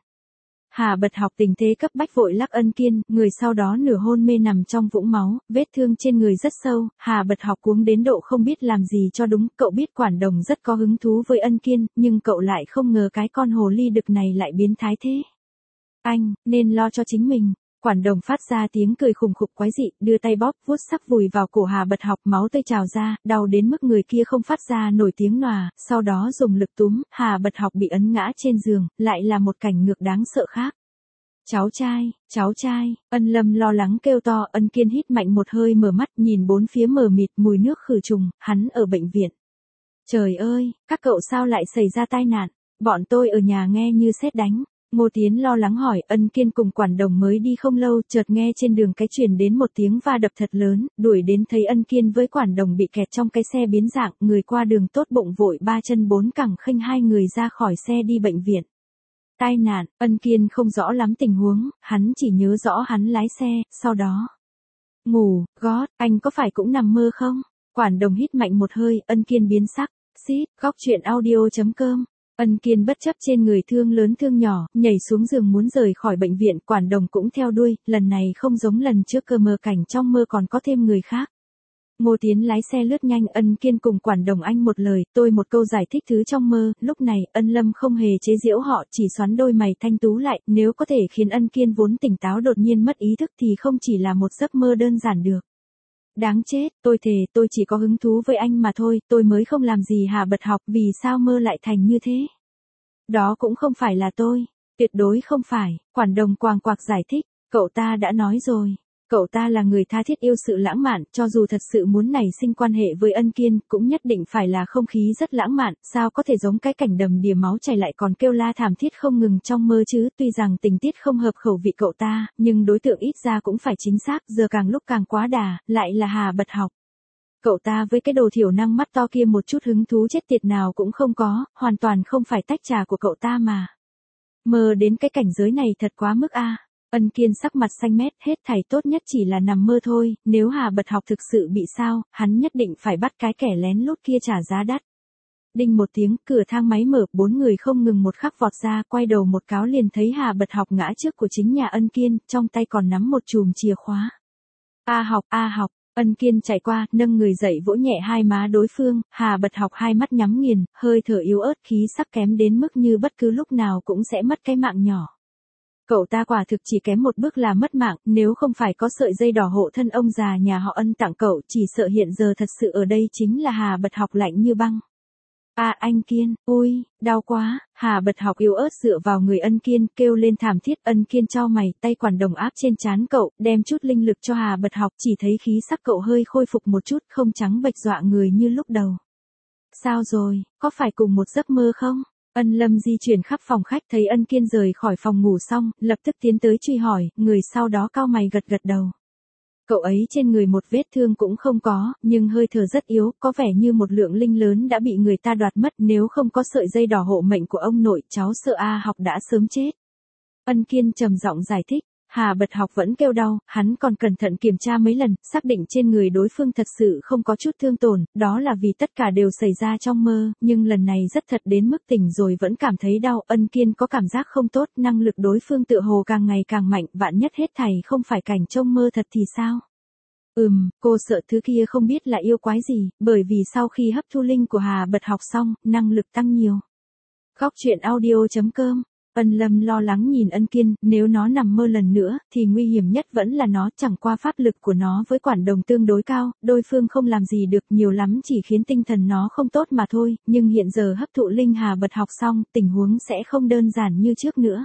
Speaker 1: Hà Bật Học tình thế cấp bách vội lắc Ân Kiên, người sau đó nửa hôn mê nằm trong vũng máu, vết thương trên người rất sâu, Hà Bật Học cuống đến độ không biết làm gì cho đúng, cậu biết Quản đồng rất có hứng thú với Ân Kiên, nhưng cậu lại không ngờ cái con hồ ly đực này lại biến thái thế. Anh, nên lo cho chính mình. Quản đồng phát ra tiếng cười khùng khục quái dị, đưa tay bóp, vuốt sắp vùi vào cổ Hà Bật Học, máu tươi trào ra, đau đến mức người kia không phát ra nổi tiếng nòa, sau đó dùng lực túm, Hà Bật Học bị ấn ngã trên giường, lại là một cảnh ngược đáng sợ khác. Cháu trai, cháu trai, Ân Lâm lo lắng kêu to, Ân Kiên hít mạnh một hơi mở mắt, nhìn bốn phía mờ mịt, mùi nước khử trùng, hắn ở bệnh viện. Trời ơi, các cậu sao lại xảy ra tai nạn? Bọn tôi ở nhà nghe như sét đánh. Ngô Tiến lo lắng hỏi, Ân Kiên cùng Quản đồng mới đi không lâu, chợt nghe trên đường cái truyền đến một tiếng va đập thật lớn, đuổi đến thấy Ân Kiên với Quản đồng bị kẹt trong cái xe biến dạng, người qua đường tốt bụng vội ba chân bốn cẳng khênh hai người ra khỏi xe đi bệnh viện. Tai nạn, Ân Kiên không rõ lắm tình huống, hắn chỉ nhớ rõ hắn lái xe, sau đó. Ngủ, gót, anh có phải cũng nằm mơ không? Quản đồng hít mạnh một hơi, Ân Kiên biến sắc, xít, góc truyện audio chấm com. Ân Kiên bất chấp trên người thương lớn thương nhỏ, nhảy xuống giường muốn rời khỏi bệnh viện, Quản đồng cũng theo đuôi, lần này không giống lần trước cơ mơ cảnh trong mơ còn có thêm người khác. Ngô Tiến lái xe lướt nhanh, Ân Kiên cùng Quản đồng anh một lời, tôi một câu giải thích thứ trong mơ, lúc này, Ân Lâm không hề chế giễu họ, chỉ xoắn đôi mày thanh tú lại, nếu có thể khiến Ân Kiên vốn tỉnh táo đột nhiên mất ý thức thì không chỉ là một giấc mơ đơn giản được. Đáng chết, tôi thề, tôi chỉ có hứng thú với anh mà thôi, tôi mới không làm gì Hà Bật Học, vì sao mơ lại thành như thế? Đó cũng không phải là tôi, tuyệt đối không phải, Quản đồng quàng quạc giải thích, cậu ta đã nói rồi. Cậu ta là người tha thiết yêu sự lãng mạn, cho dù thật sự muốn nảy sinh quan hệ với Ân Kiên, cũng nhất định phải là không khí rất lãng mạn, sao có thể giống cái cảnh đầm đìa máu chảy lại còn kêu la thảm thiết không ngừng trong mơ chứ, tuy rằng tình tiết không hợp khẩu vị cậu ta, nhưng đối tượng ít ra cũng phải chính xác, giờ càng lúc càng quá đà, lại là Hà Bật Học. Cậu ta với cái đồ thiểu năng mắt to kia một chút hứng thú chết tiệt nào cũng không có, hoàn toàn không phải tách trà của cậu ta mà. Mơ đến cái cảnh giới này thật quá mức a. Ân Kiên sắc mặt xanh mét, hết thảy tốt nhất chỉ là nằm mơ thôi, nếu Hà Bật Học thực sự bị sao, hắn nhất định phải bắt cái kẻ lén lút kia trả giá đắt. Đinh một tiếng, cửa thang máy mở, bốn người không ngừng một khắc vọt ra, quay đầu một cáo liền thấy Hà Bật Học ngã trước của chính nhà Ân Kiên, trong tay còn nắm một chùm chìa khóa. A Học, A Học, Ân Kiên chạy qua, nâng người dậy vỗ nhẹ hai má đối phương, Hà Bật Học hai mắt nhắm nghiền, hơi thở yếu ớt, khí sắc kém đến mức như bất cứ lúc nào cũng sẽ mất cái mạng nhỏ. Cậu ta quả thực chỉ kém một bước là mất mạng, nếu không phải có sợi dây đỏ hộ thân ông già nhà họ Ân tặng cậu, chỉ sợ hiện giờ thật sự ở đây chính là Hà Bật Học lạnh như băng. À anh Kiên, ui, đau quá, Hà Bật Học yếu ớt dựa vào người Ân Kiên, kêu lên thảm thiết. Ân Kiên cho mày, tay quản đồng áp trên trán cậu, đem chút linh lực cho Hà Bật Học, chỉ thấy khí sắc cậu hơi khôi phục một chút, không trắng bệch dọa người như lúc đầu. Sao rồi, có phải cùng một giấc mơ không? Ân Lâm di chuyển khắp phòng khách thấy Ân Kiên rời khỏi phòng ngủ xong, lập tức tiến tới truy hỏi, người sau đó cau mày gật gật đầu. Cậu ấy trên người một vết thương cũng không có, nhưng hơi thở rất yếu, có vẻ như một lượng linh lớn đã bị người ta đoạt mất, nếu không có sợi dây đỏ hộ mệnh của ông nội, cháu sợ A Học đã sớm chết. Ân Kiên trầm giọng giải thích, Hà Bật Học vẫn kêu đau, hắn còn cẩn thận kiểm tra mấy lần, xác định trên người đối phương thật sự không có chút thương tổn, đó là vì tất cả đều xảy ra trong mơ, nhưng lần này rất thật đến mức tỉnh rồi vẫn cảm thấy đau. Ân Kiên có cảm giác không tốt, năng lực đối phương tựa hồ càng ngày càng mạnh, vạn nhất hết thảy không phải cảnh trong mơ thật thì sao? Ừm, cô sợ thứ kia không biết là yêu quái gì, bởi vì sau khi hấp thu linh của Hà Bật Học xong, năng lực tăng nhiều. Góc truyện audio.com. Ân Lâm lo lắng nhìn Ân Kiên, nếu nó nằm mơ lần nữa, thì nguy hiểm nhất vẫn là nó, chẳng qua pháp lực của nó với quản đồng tương đối cao, đối phương không làm gì được, nhiều lắm chỉ khiến tinh thần nó không tốt mà thôi, nhưng hiện giờ hấp thụ linh Hà Bật Học xong, tình huống sẽ không đơn giản như trước nữa.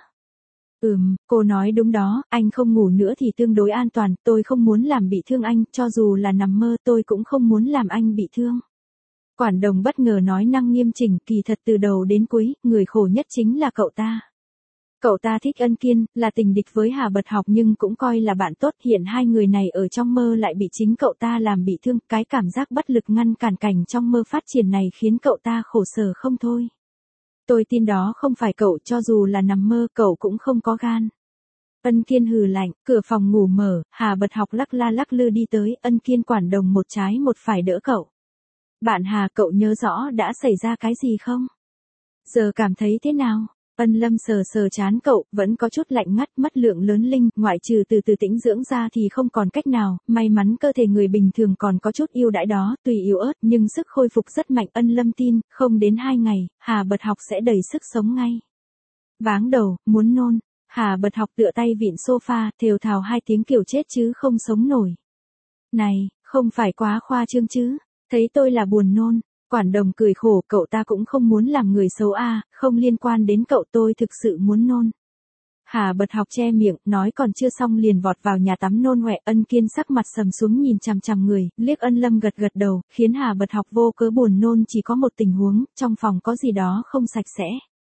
Speaker 1: Ừm, cô nói đúng đó, anh không ngủ nữa thì tương đối an toàn, tôi không muốn làm bị thương anh, cho dù là nằm mơ tôi cũng không muốn làm anh bị thương. Quản đồng bất ngờ nói năng nghiêm chỉnh, kỳ thật từ đầu đến cuối, người khổ nhất chính là cậu ta. Cậu ta thích Ân Kiên, là tình địch với Hà Bật Học nhưng cũng coi là bạn tốt, hiện hai người này ở trong mơ lại bị chính cậu ta làm bị thương, cái cảm giác bất lực ngăn cản cảnh trong mơ phát triển này khiến cậu ta khổ sở không thôi. Tôi tin đó không phải cậu, cho dù là nằm mơ cậu cũng không có gan. Ân Kiên hừ lạnh, cửa phòng ngủ mở, Hà Bật Học lắc la lắc lư đi tới, Ân Kiên quản đồng một trái một phải đỡ cậu. Bạn Hà, cậu nhớ rõ đã xảy ra cái gì không? Giờ cảm thấy thế nào? Ân Lâm sờ sờ trán cậu, vẫn có chút lạnh ngắt, mất lượng lớn linh, ngoại trừ từ từ tĩnh dưỡng ra thì không còn cách nào, may mắn cơ thể người bình thường còn có chút ưu đãi đó, tùy yếu ớt nhưng sức khôi phục rất mạnh. Ân Lâm tin, không đến hai ngày, Hà Bật Học sẽ đầy sức sống ngay. Váng đầu, muốn nôn, Hà Bật Học tựa tay vịn sofa, thều thào hai tiếng kiểu chết chứ không sống nổi. Này, không phải quá khoa trương chứ, thấy tôi là buồn nôn. Quản đồng cười khổ, cậu ta cũng không muốn làm người xấu a, à, không liên quan đến cậu, tôi thực sự muốn nôn. Hà Bật Học che miệng, nói còn chưa xong liền vọt vào nhà tắm nôn ọe. Ân Kiên sắc mặt sầm xuống nhìn chằm chằm người, liếc Ân Lâm gật gật đầu, khiến Hà Bật Học vô cớ buồn nôn. Chỉ có một tình huống, trong phòng có gì đó không sạch sẽ.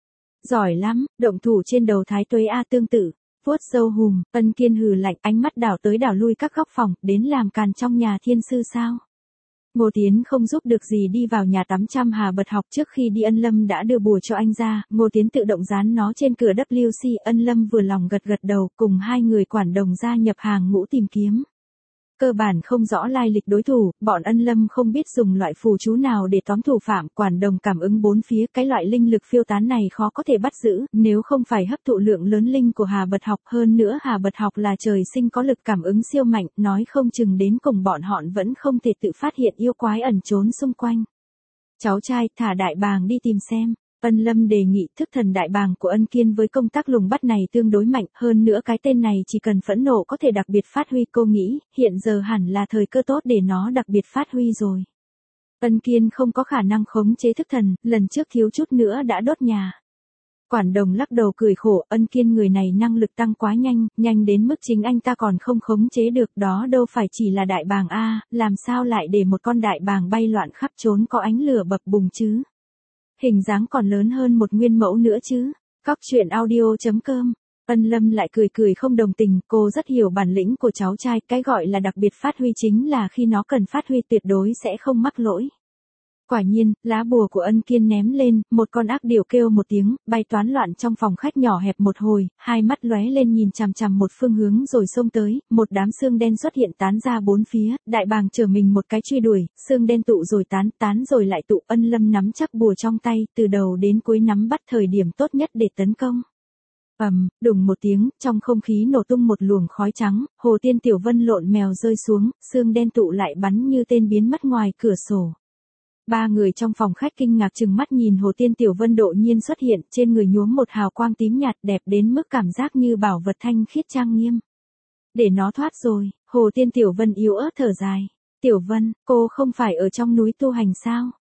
Speaker 1: Giỏi lắm, động thủ trên đầu Thái Tuế a tương tự. Vuốt râu hùm, Ân Kiên hừ lạnh, ánh mắt đảo tới đảo lui các góc phòng, đến làm càn trong nhà thiên sư sao? Ngô Tiến không giúp được gì đi vào nhà tắm chăm Hà Bật Học, trước khi đi Ân Lâm đã đưa bùa cho anh ra, Ngô Tiến tự động dán nó trên cửa W C. Ân Lâm vừa lòng gật gật đầu, cùng hai người quản đồng gia nhập hàng ngũ tìm kiếm. Cơ bản không rõ lai lịch đối thủ, bọn Ân Lâm không biết dùng loại phù chú nào để tóm thủ phạm, quản đồng cảm ứng bốn phía, cái loại linh lực phiêu tán này khó có thể bắt giữ, nếu không phải hấp thụ lượng lớn linh của Hà Bật Học, hơn nữa Hà Bật Học là trời sinh có lực cảm ứng siêu mạnh, nói không chừng đến cùng bọn họ vẫn không thể tự phát hiện yêu quái ẩn trốn xung quanh. Cháu trai, thả đại bàng đi tìm xem. Ân Lâm đề nghị, thức thần đại bàng của Ân Kiên với công tác lùng bắt này tương đối mạnh, hơn nữa cái tên này chỉ cần phẫn nộ có thể đặc biệt phát huy. Cô nghĩ, hiện giờ hẳn là thời cơ tốt để nó đặc biệt phát huy rồi. Ân Kiên không có khả năng khống chế thức thần, lần trước thiếu chút nữa đã đốt nhà. Quản đồng lắc đầu cười khổ, Ân Kiên người này năng lực tăng quá nhanh, nhanh đến mức chính anh ta còn không khống chế được, đó đâu phải chỉ là đại bàng a, làm sao lại để một con đại bàng bay loạn khắp trốn có ánh lửa bập bùng chứ? Hình dáng còn lớn hơn một nguyên mẫu nữa chứ. Góc truyện audio.com. Ân Lâm lại cười cười không đồng tình, cô rất hiểu bản lĩnh của cháu trai, cái gọi là đặc biệt phát huy chính là khi nó cần phát huy tuyệt đối sẽ không mắc lỗi. Quả nhiên, lá bùa của Ân Kiên ném lên, một con ác điểu kêu một tiếng, bay toán loạn trong phòng khách nhỏ hẹp một hồi, hai mắt lóe lên nhìn chằm chằm một phương hướng rồi xông tới, một đám xương đen xuất hiện tán ra bốn phía, đại bàng trở mình một cái truy đuổi, xương đen tụ rồi tán, tán rồi lại tụ. Ân Lâm nắm chắc bùa trong tay, từ đầu đến cuối nắm bắt thời điểm tốt nhất để tấn công. Ầm, đùng một tiếng, trong không khí nổ tung một luồng khói trắng, Hồ Tiên Tiểu Vân lộn mèo rơi xuống, xương đen tụ lại bắn như tên biến mất ngoài cửa sổ. Ba người trong phòng khách kinh ngạc trừng mắt nhìn Hồ Tiên Tiểu Vân đột nhiên xuất hiện, trên người nhuốm một hào quang tím nhạt đẹp đến mức cảm giác như bảo vật thanh khiết trang nghiêm. Để nó thoát rồi, Hồ Tiên Tiểu Vân yếu ớt thở dài. Tiểu Vân, cô không phải ở trong núi tu hành sao?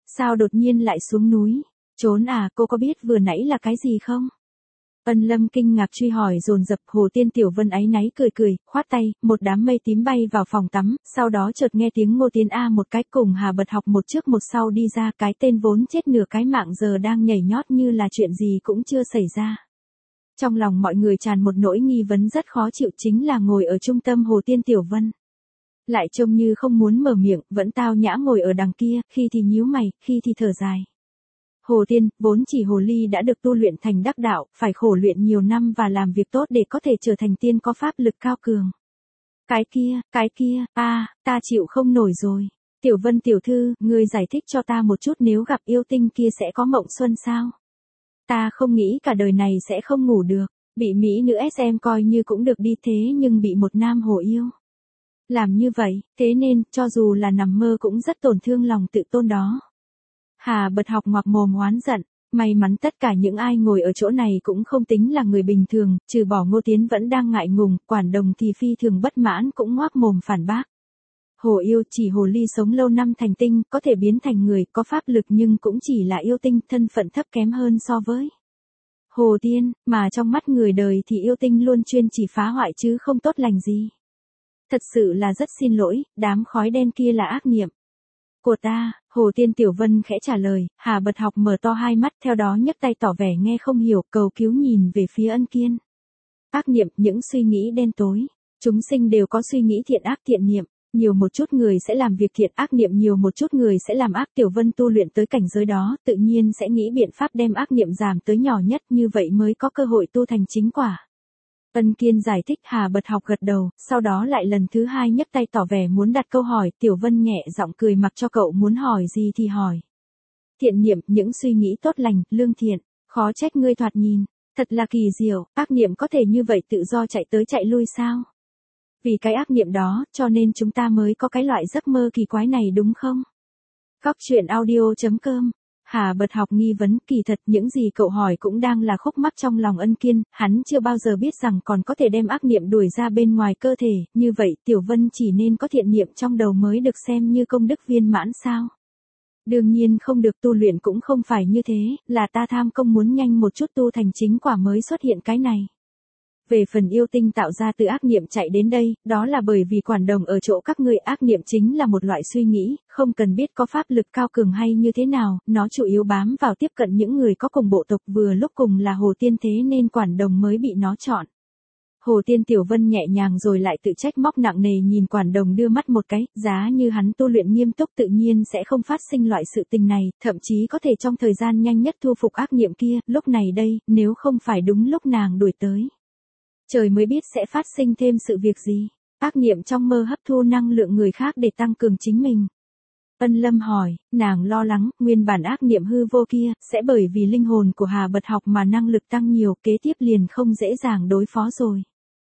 Speaker 1: Sao đột nhiên lại xuống núi? Trốn à, cô có biết vừa nãy là cái gì không? Ân Lâm kinh ngạc truy hỏi dồn dập. Hồ Tiên Tiểu Vân áy náy cười cười, khoát tay, một đám mây tím bay vào phòng tắm, sau đó chợt nghe tiếng Ngô Tiến A một cái cùng Hà Bật Học một trước một sau đi ra, cái tên vốn chết nửa cái mạng giờ đang nhảy nhót như là chuyện gì cũng chưa xảy ra. Trong lòng mọi người tràn một nỗi nghi vấn rất khó chịu, chính là ngồi ở trung tâm Hồ Tiên Tiểu Vân. Lại trông như không muốn mở miệng, vẫn tao nhã ngồi ở đằng kia, khi thì nhíu mày, khi thì thở dài. Hồ Tiên, vốn chỉ hồ ly đã được tu luyện thành đắc đạo, phải khổ luyện nhiều năm và làm việc tốt để có thể trở thành tiên có pháp lực cao cường. Cái kia, cái kia, a, à, ta chịu không nổi rồi. Tiểu Vân tiểu thư, ngươi giải thích cho ta một chút, nếu gặp yêu tinh kia sẽ có mộng xuân sao? Ta không nghĩ cả đời này sẽ không ngủ được, bị mỹ nữ ét em coi như cũng được đi, thế nhưng bị một nam hồ yêu làm như vậy, thế nên, cho dù là nằm mơ cũng rất tổn thương lòng tự tôn đó. Hà Bật Học ngoạc mồm oán giận, may mắn tất cả những ai ngồi ở chỗ này cũng không tính là người bình thường, trừ bỏ Ngô Tiến vẫn đang ngại ngùng, Quản Đồng thì phi thường bất mãn cũng ngoác mồm phản bác. Hồ yêu chỉ hồ ly sống lâu năm thành tinh, có thể biến thành người, có pháp lực nhưng cũng chỉ là yêu tinh, thân phận thấp kém hơn so với Hồ Tiên, mà trong mắt người đời thì yêu tinh luôn chuyên chỉ phá hoại chứ không tốt lành gì. Thật sự là rất xin lỗi, đám khói đen kia là ác niệm của ta. Hồ Tiên Tiểu Vân khẽ trả lời. Hà Bật Học mở to hai mắt, theo đó nhấc tay tỏ vẻ nghe không hiểu, cầu cứu nhìn về phía Ân Kiên. Ác niệm, những suy nghĩ đen tối. Chúng sinh đều có suy nghĩ thiện ác, thiện niệm. Nhiều một chút người sẽ làm việc thiện, ác niệm nhiều một chút người sẽ làm ác. Tiểu Vân tu luyện tới cảnh giới đó, tự nhiên sẽ nghĩ biện pháp đem ác niệm giảm tới nhỏ nhất, như vậy mới có cơ hội tu thành chính quả. Ân Kiên giải thích. Hà Bật Học gật đầu, sau đó lại lần thứ hai nhấc tay tỏ vẻ muốn đặt câu hỏi. Tiểu Vân nhẹ giọng cười mặc cho cậu muốn hỏi gì thì hỏi. Thiện niệm, những suy nghĩ tốt lành, lương thiện, khó trách ngươi thoạt nhìn thật là kỳ diệu. Ác niệm có thể như vậy tự do chạy tới chạy lui sao? Vì cái ác niệm đó, cho nên chúng ta mới có cái loại giấc mơ kỳ quái này đúng không? Góc truyện audio chấm com. Hà Bật Học nghi vấn, kỳ thật những gì cậu hỏi cũng đang là khúc mắc trong lòng Ân Kiên, hắn chưa bao giờ biết rằng còn có thể đem ác niệm đuổi ra bên ngoài cơ thể, như vậy Tiểu Vân chỉ nên có thiện niệm trong đầu mới được xem như công đức viên mãn sao? Đương nhiên không được, tu luyện cũng không phải như thế, là ta tham công muốn nhanh một chút tu thành chính quả mới xuất hiện cái này. Về phần yêu tinh tạo ra từ ác niệm chạy đến đây, đó là bởi vì Quản Đồng ở chỗ các ngươi, ác niệm chính là một loại suy nghĩ, không cần biết có pháp lực cao cường hay như thế nào, nó chủ yếu bám vào tiếp cận những người có cùng bộ tộc, vừa lúc cùng là Hồ Tiên, thế nên Quản Đồng mới bị nó chọn. Hồ Tiên Tiểu Vân nhẹ nhàng rồi lại tự trách móc nặng nề nhìn Quản Đồng đưa mắt một cái, giá như hắn tu luyện nghiêm túc tự nhiên sẽ không phát sinh loại sự tình này, thậm chí có thể trong thời gian nhanh nhất thu phục ác niệm kia, lúc này đây, nếu không phải đúng lúc nàng đuổi tới. Trời mới biết sẽ phát sinh thêm sự việc gì. Ác niệm trong mơ hấp thu năng lượng người khác để tăng cường chính mình. Ân Lâm hỏi, nàng lo lắng, nguyên bản ác niệm hư vô kia, sẽ bởi vì linh hồn của Hà Bật Học mà năng lực tăng nhiều, kế tiếp liền không dễ dàng đối phó rồi.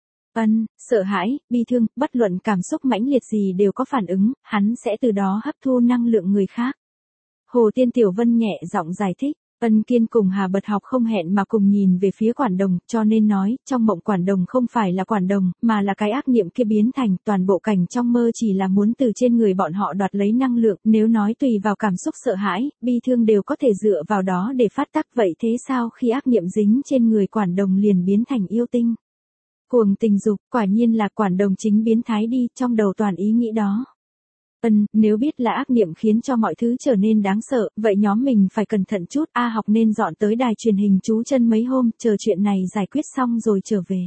Speaker 1: Ân, sợ hãi, bi thương, bất luận cảm xúc mãnh liệt gì đều có phản ứng, hắn sẽ từ đó hấp thu năng lượng người khác. Hồ Tiên Tiểu Vân nhẹ giọng giải thích. Ân Kiên cùng Hà Bật Học không hẹn mà cùng nhìn về phía Quản Đồng, cho nên nói, trong mộng Quản Đồng không phải là Quản Đồng, mà là cái ác niệm kia biến thành, toàn bộ cảnh trong mơ chỉ là muốn từ trên người bọn họ đoạt lấy năng lượng, nếu nói tùy vào cảm xúc sợ hãi, bi thương đều có thể dựa vào đó để phát tác, vậy thế sao khi ác niệm dính trên người Quản Đồng liền biến thành yêu tinh? Cuồng tình dục, quả nhiên là Quản Đồng chính biến thái đi, trong đầu toàn ý nghĩ đó. Ân, nếu biết là ác niệm khiến cho mọi thứ trở nên đáng sợ, vậy nhóm mình phải cẩn thận chút, A Học nên dọn tới đài truyền hình trú chân mấy hôm, chờ chuyện này giải quyết xong rồi trở về.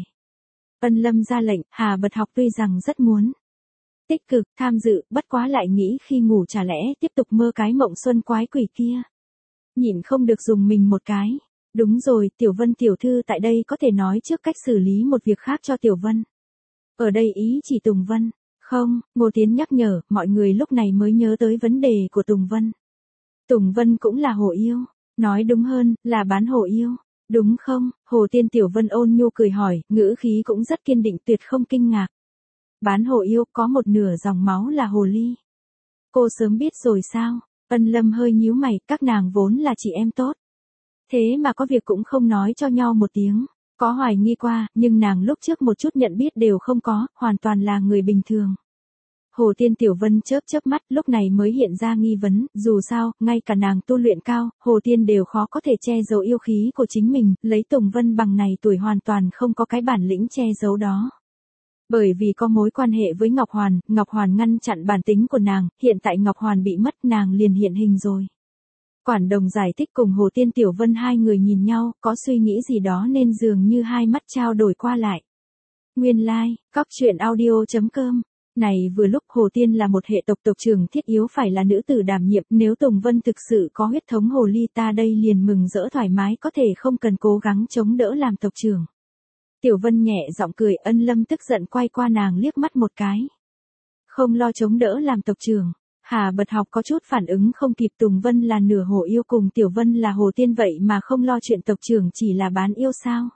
Speaker 1: Ân Lâm ra lệnh, Hà Bật Học tuy rằng rất muốn tích cực tham dự, bất quá lại nghĩ khi ngủ chả lẽ tiếp tục mơ cái mộng xuân quái quỷ kia. Nhịn không được dùng mình một cái. Đúng rồi, Tiểu Vân tiểu thư tại đây có thể nói trước cách xử lý một việc khác cho Tiểu Vân. Ở đây ý chỉ Tùng Vân. Không, Ngô Tiến nhắc nhở, mọi người lúc này mới nhớ tới vấn đề của Tùng Vân. Tùng Vân cũng là hồ yêu, nói đúng hơn, là bán hồ yêu, đúng không? Hồ Tiên Tiểu Vân ôn nhu cười hỏi, ngữ khí cũng rất kiên định, tuyệt không kinh ngạc. Bán hồ yêu, có một nửa dòng máu là hồ ly. Cô sớm biết rồi sao? Ân Lâm hơi nhíu mày, các nàng vốn là chị em tốt. Thế mà có việc cũng không nói cho nhau một tiếng. Có hoài nghi qua, nhưng nàng lúc trước một chút nhận biết đều không có, hoàn toàn là người bình thường. Hồ Tiên Tiểu Vân chớp chớp mắt, lúc này mới hiện ra nghi vấn, dù sao, ngay cả nàng tu luyện cao, Hồ Tiên đều khó có thể che giấu yêu khí của chính mình, lấy Tùng Vân bằng này tuổi hoàn toàn không có cái bản lĩnh che giấu đó. Bởi vì có mối quan hệ với Ngọc Hoàn, Ngọc Hoàn ngăn chặn bản tính của nàng, hiện tại Ngọc Hoàn bị mất nàng liền hiện hình rồi. Quản Đồng giải thích cùng Hồ Tiên Tiểu Vân hai người nhìn nhau, có suy nghĩ gì đó nên dường như hai mắt trao đổi qua lại. Nguyên lai, like, cóc truyện audio chấm com. Này vừa lúc Hồ Tiên là một hệ tộc tộc trưởng thiết yếu phải là nữ tử đảm nhiệm, nếu Tùng Vân thực sự có huyết thống hồ ly ta đây liền mừng rỡ thoải mái có thể không cần cố gắng chống đỡ làm tộc trưởng. Tiểu Vân nhẹ giọng cười, Ân Lâm tức giận quay qua nàng liếc mắt một cái. Không lo chống đỡ làm tộc trưởng. Hà Bật Học có chút phản ứng không kịp, Tùng Vân là nửa hồ yêu cùng Tiểu Vân là Hồ Tiên vậy mà không lo chuyện tộc trưởng chỉ là bán yêu sao.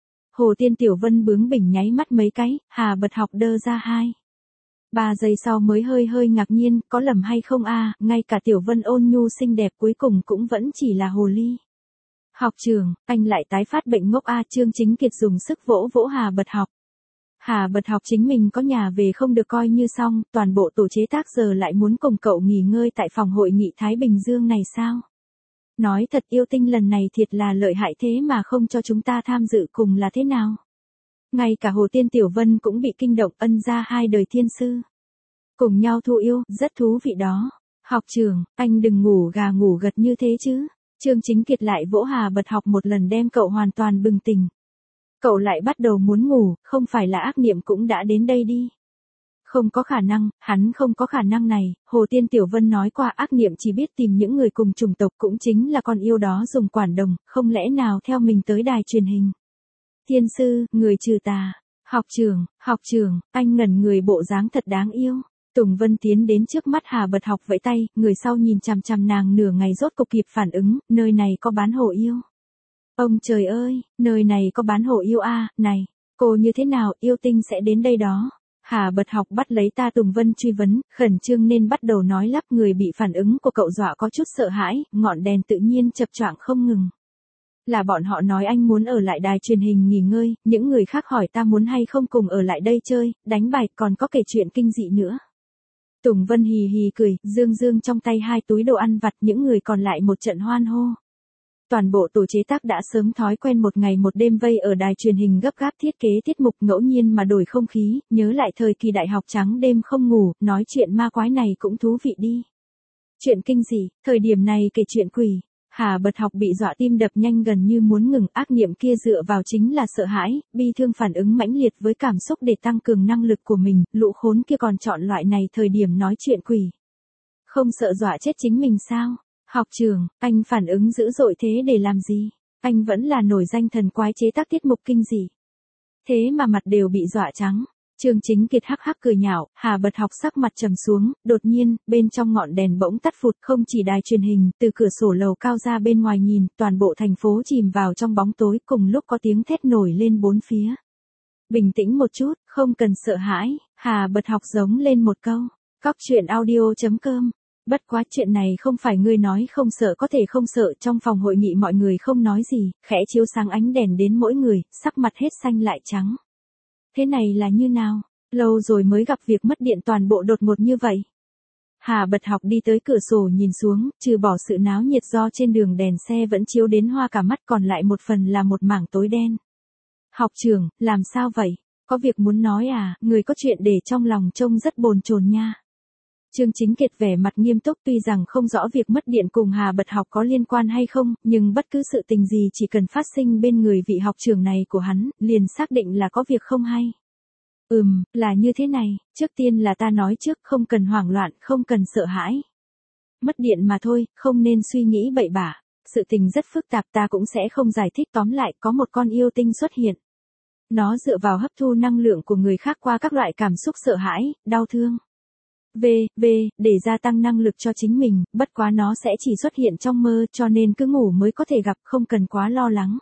Speaker 1: Hồ Tiên Tiểu Vân bướng bỉnh nháy mắt mấy cái, Hà Bật Học đơ ra hai. Ba giây sau mới hơi hơi ngạc nhiên, có lầm hay không a? Ngay cả Tiểu Vân ôn nhu xinh đẹp cuối cùng cũng vẫn chỉ là hồ ly. Học trưởng, anh lại tái phát bệnh ngốc a? Trương Chính Kiệt dùng sức vỗ vỗ Hà Bật Học. Hà Bật Học chính mình có nhà về không được coi như xong, toàn bộ tổ chế tác giờ lại muốn cùng cậu nghỉ ngơi tại phòng hội nghị Thái Bình Dương này sao? Nói thật yêu tinh lần này thiệt là lợi hại thế mà không cho chúng ta tham dự cùng là thế nào? Ngay cả Hồ Tiên Tiểu Vân cũng bị kinh động, Ân gia hai đời thiên sư. Cùng nhau thu yêu, rất thú vị đó. Học trưởng, anh đừng ngủ gà ngủ gật như thế chứ. Trương Chính Kiệt lại vỗ Hà Bật Học một lần đem cậu hoàn toàn bừng tỉnh. Cậu lại bắt đầu muốn ngủ, không phải là ác niệm cũng đã đến đây đi. Không có khả năng, hắn không có khả năng này, Hồ Tiên Tiểu Vân nói qua ác niệm chỉ biết tìm những người cùng chủng tộc cũng chính là con yêu đó dùng Quản Đồng, không lẽ nào theo mình tới đài truyền hình. Thiên sư, người trừ tà. Học trưởng, học trưởng, anh ngẩn người bộ dáng thật đáng yêu. Tùng Vân tiến đến trước mắt Hà Bật Học vẫy tay, người sau nhìn chằm chằm nàng nửa ngày rốt cục kịp phản ứng, nơi này có bán hồ yêu. Ông trời ơi, nơi này có bán hồ yêu a, à, này, cô như thế nào, yêu tinh sẽ đến đây đó. Hà Bật Học bắt lấy ta Tùng Vân truy vấn, khẩn trương nên bắt đầu nói lắp, người bị phản ứng của cậu dọa có chút sợ hãi, ngọn đèn tự nhiên chập choạng không ngừng. Là bọn họ nói anh muốn ở lại đài truyền hình nghỉ ngơi, những người khác hỏi ta muốn hay không cùng ở lại đây chơi, đánh bài, còn có kể chuyện kinh dị nữa. Tùng Vân hì hì cười, dương dương trong tay hai túi đồ ăn vặt, những người còn lại một trận hoan hô. Toàn bộ tổ chế tác đã sớm thói quen một ngày một đêm vây ở đài truyền hình gấp gáp thiết kế tiết mục, ngẫu nhiên mà đổi không khí, nhớ lại thời kỳ đại học trắng đêm không ngủ, nói chuyện ma quái này cũng thú vị đi. Chuyện kinh dị, thời điểm này kể chuyện quỷ. Hà Bật Học bị dọa tim đập nhanh gần như muốn ngừng, ác niệm kia dựa vào chính là sợ hãi, bi thương phản ứng mãnh liệt với cảm xúc để tăng cường năng lực của mình, lũ khốn kia còn chọn loại này thời điểm nói chuyện quỷ. Không sợ dọa chết chính mình sao? Học trưởng, anh phản ứng dữ dội thế để làm gì? Anh vẫn là nổi danh thần quái chế tác tiết mục kinh dị. Thế mà mặt đều bị dọa trắng. Trương Chính Kiệt hắc hắc cười nhạo, Hà Bật Học sắc mặt trầm xuống, đột nhiên, bên trong ngọn đèn bỗng tắt phụt, không chỉ đài truyền hình, từ cửa sổ lầu cao ra bên ngoài nhìn, toàn bộ thành phố chìm vào trong bóng tối, cùng lúc có tiếng thét nổi lên bốn phía. Bình tĩnh một chút, không cần sợ hãi, Hà Bật Học giống lên một câu. Cóc truyện audio chấm com. Bất quá chuyện này không phải ngươi nói không sợ có thể không sợ, trong phòng hội nghị mọi người không nói gì, khẽ chiếu sáng ánh đèn đến mỗi người, sắc mặt hết xanh lại trắng. Thế này là như nào? Lâu rồi mới gặp việc mất điện toàn bộ đột ngột như vậy. Hà Bật Học đi tới cửa sổ nhìn xuống, trừ bỏ sự náo nhiệt do trên đường đèn xe vẫn chiếu đến hoa cả mắt, còn lại một phần là một mảng tối đen. Học trưởng, làm sao vậy? Có việc muốn nói à? Người có chuyện để trong lòng trông rất bồn chồn nha. Trương Chính Kiệt vẻ mặt nghiêm túc, tuy rằng không rõ việc mất điện cùng Hà Bật Học có liên quan hay không, nhưng bất cứ sự tình gì chỉ cần phát sinh bên người vị học trưởng này của hắn, liền xác định là có việc không hay. Ừm, là như thế này, trước tiên là ta nói trước, không cần hoảng loạn, không cần sợ hãi. Mất điện mà thôi, không nên suy nghĩ bậy bạ. Sự tình rất phức tạp, ta cũng sẽ không giải thích, tóm lại có một con yêu tinh xuất hiện. Nó dựa vào hấp thu năng lượng của người khác qua các loại cảm xúc sợ hãi, đau thương. V, V, để gia tăng năng lực cho chính mình, bất quá nó sẽ chỉ xuất hiện trong mơ, cho nên cứ ngủ mới có thể gặp, không cần quá lo lắng.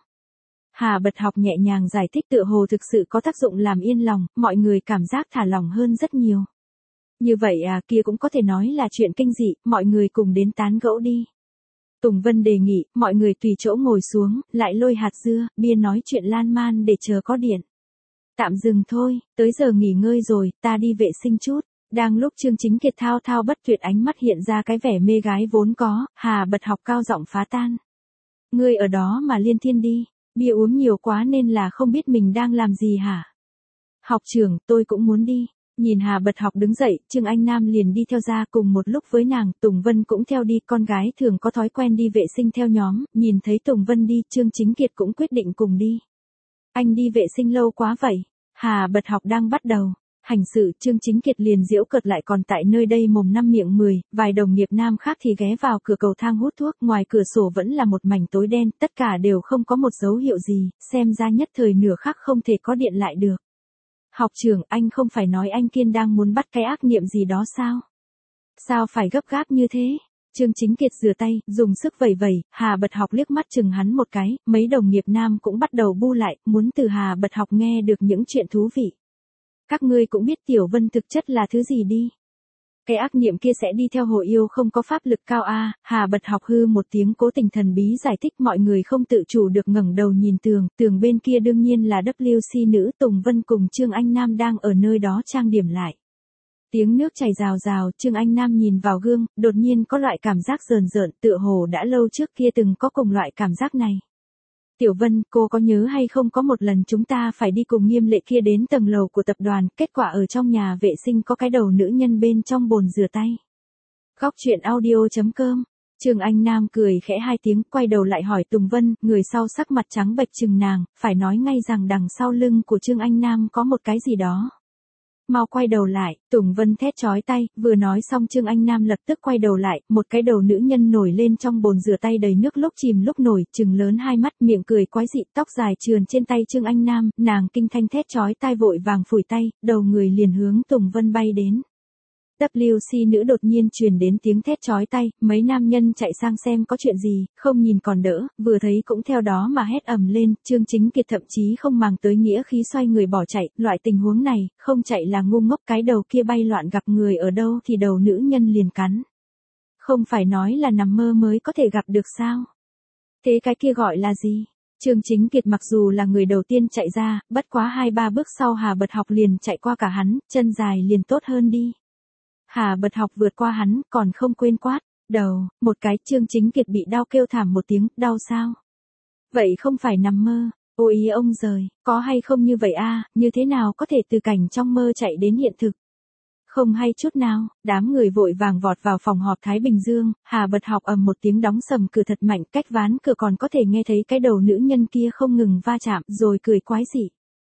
Speaker 1: Hà Bật Học nhẹ nhàng giải thích, tựa hồ thực sự có tác dụng làm yên lòng, mọi người cảm giác thả lỏng hơn rất nhiều. Như vậy à, kia cũng có thể nói là chuyện kinh dị, mọi người cùng đến tán gẫu đi. Tùng Vân đề nghị, mọi người tùy chỗ ngồi xuống, lại lôi hạt dưa, bia nói chuyện lan man để chờ có điện. Tạm dừng thôi, tới giờ nghỉ ngơi rồi, ta đi vệ sinh chút. Đang lúc Trương Chính Kiệt thao thao bất tuyệt ánh mắt hiện ra cái vẻ mê gái vốn có, Hà Bật Học cao giọng phá tan. Ngươi ở đó mà liên thiên đi, bia uống nhiều quá nên là không biết mình đang làm gì hả? Học trưởng, tôi cũng muốn đi. Nhìn Hà Bật Học đứng dậy, Trương Anh Nam liền đi theo ra cùng một lúc với nàng, Tùng Vân cũng theo đi, con gái thường có thói quen đi vệ sinh theo nhóm, nhìn thấy Tùng Vân đi, Trương Chính Kiệt cũng quyết định cùng đi. Anh đi vệ sinh lâu quá vậy. Hà Bật Học đang bắt đầu hành sự, Trương Chính Kiệt liền giễu cợt lại, còn tại nơi đây mồm năm miệng mười, vài đồng nghiệp nam khác thì ghé vào cửa cầu thang hút thuốc, ngoài cửa sổ vẫn là một mảnh tối đen, tất cả đều không có một dấu hiệu gì, xem ra nhất thời nửa khắc không thể có điện lại được. Học trưởng, anh không phải nói anh Kiên đang muốn bắt cái ác niệm gì đó sao? Sao phải gấp gáp như thế? Trương Chính Kiệt rửa tay, dùng sức vẩy vẩy, Hà Bật Học liếc mắt chừng hắn một cái, mấy đồng nghiệp nam cũng bắt đầu bu lại, muốn từ Hà Bật Học nghe được những chuyện thú vị. Các ngươi cũng biết Tiểu Vân thực chất là thứ gì đi. Cái ác niệm kia sẽ đi theo hồ yêu không có pháp lực cao a. Hà Bật Học hư một tiếng cố tình thần bí giải thích, mọi người không tự chủ được ngẩng đầu nhìn tường, tường bên kia đương nhiên là W C nữ, Tùng Vân cùng Trương Anh Nam đang ở nơi đó trang điểm lại. Tiếng nước chảy rào rào, Trương Anh Nam nhìn vào gương, đột nhiên có loại cảm giác rờn rợn, tựa hồ đã lâu trước kia từng có cùng loại cảm giác này. Tiểu Vân, cô có nhớ hay không có một lần chúng ta phải đi cùng Nghiêm Lệ kia đến tầng lầu của tập đoàn, kết quả ở trong nhà vệ sinh có cái đầu nữ nhân bên trong bồn rửa tay. Góc truyện audio chấm com. Trương Anh Nam cười khẽ hai tiếng, quay đầu lại hỏi Tùng Vân, người sau sắc mặt trắng bệch chừng nàng, phải nói ngay rằng đằng sau lưng của Trương Anh Nam có một cái gì đó. Mau quay đầu lại, Tùng Vân thét chói tay, vừa nói xong Trương Anh Nam lập tức quay đầu lại, một cái đầu nữ nhân nổi lên trong bồn rửa tay đầy nước lúc chìm lúc nổi, trừng lớn hai mắt, miệng cười quái dị, tóc dài trườn trên tay Trương Anh Nam, nàng kinh thanh thét chói tai vội vàng phủi tay, đầu người liền hướng Tùng Vân bay đến. W C nữ đột nhiên truyền đến tiếng thét chói tai, mấy nam nhân chạy sang xem có chuyện gì, không nhìn còn đỡ, vừa thấy cũng theo đó mà hét ầm lên, Trương Chính Kiệt thậm chí không màng tới nghĩa khí xoay người bỏ chạy, loại tình huống này, không chạy là ngu ngốc, cái đầu kia bay loạn gặp người ở đâu thì đầu nữ nhân liền cắn. Không phải nói là nằm mơ mới có thể gặp được sao? Thế cái kia gọi là gì? Trương Chính Kiệt mặc dù là người đầu tiên chạy ra, bất quá hai ba bước sau Hà Bật Học liền chạy qua cả hắn, chân dài liền tốt hơn đi. Hà Bật Học vượt qua hắn, còn không quên quát, đầu, một cái. Trương Chính Kiệt bị đau kêu thảm một tiếng, đau sao? Vậy không phải nằm mơ, ôi ý ông giời, có hay không như vậy a, như thế nào có thể từ cảnh trong mơ chạy đến hiện thực? Không hay chút nào, đám người vội vàng vọt vào phòng họp Thái Bình Dương, Hà Bật Học ầm một tiếng đóng sầm cửa thật mạnh, cách ván cửa còn có thể nghe thấy cái đầu nữ nhân kia không ngừng va chạm, rồi cười quái dị.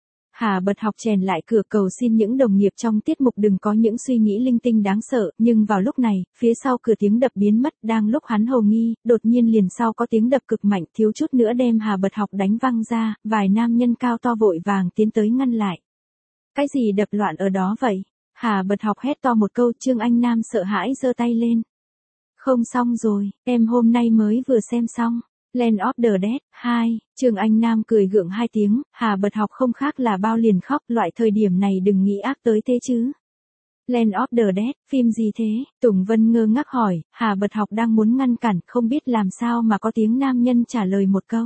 Speaker 1: Hà Bật Học chèn lại cửa cầu xin những đồng nghiệp trong tiết mục đừng có những suy nghĩ linh tinh đáng sợ, nhưng vào lúc này, phía sau cửa tiếng đập biến mất, đang lúc hắn hồ nghi, đột nhiên liền sau có tiếng đập cực mạnh, thiếu chút nữa đem Hà Bật Học đánh văng ra, vài nam nhân cao to vội vàng tiến tới ngăn lại. Cái gì đập loạn ở đó vậy? Hà Bật Học hét to một câu, Trương Anh Nam sợ hãi giơ tay lên. Không xong rồi, em hôm nay mới vừa xem xong. Land of the Dead, hai, Trương Anh Nam cười gượng hai tiếng, Hà Bật Học không khác là bao liền khóc, loại thời điểm này đừng nghĩ ác tới thế chứ. Land of the Dead, phim gì thế? Tùng Vân ngơ ngác hỏi, Hà Bật Học đang muốn ngăn cản, không biết làm sao mà có tiếng nam nhân trả lời một câu.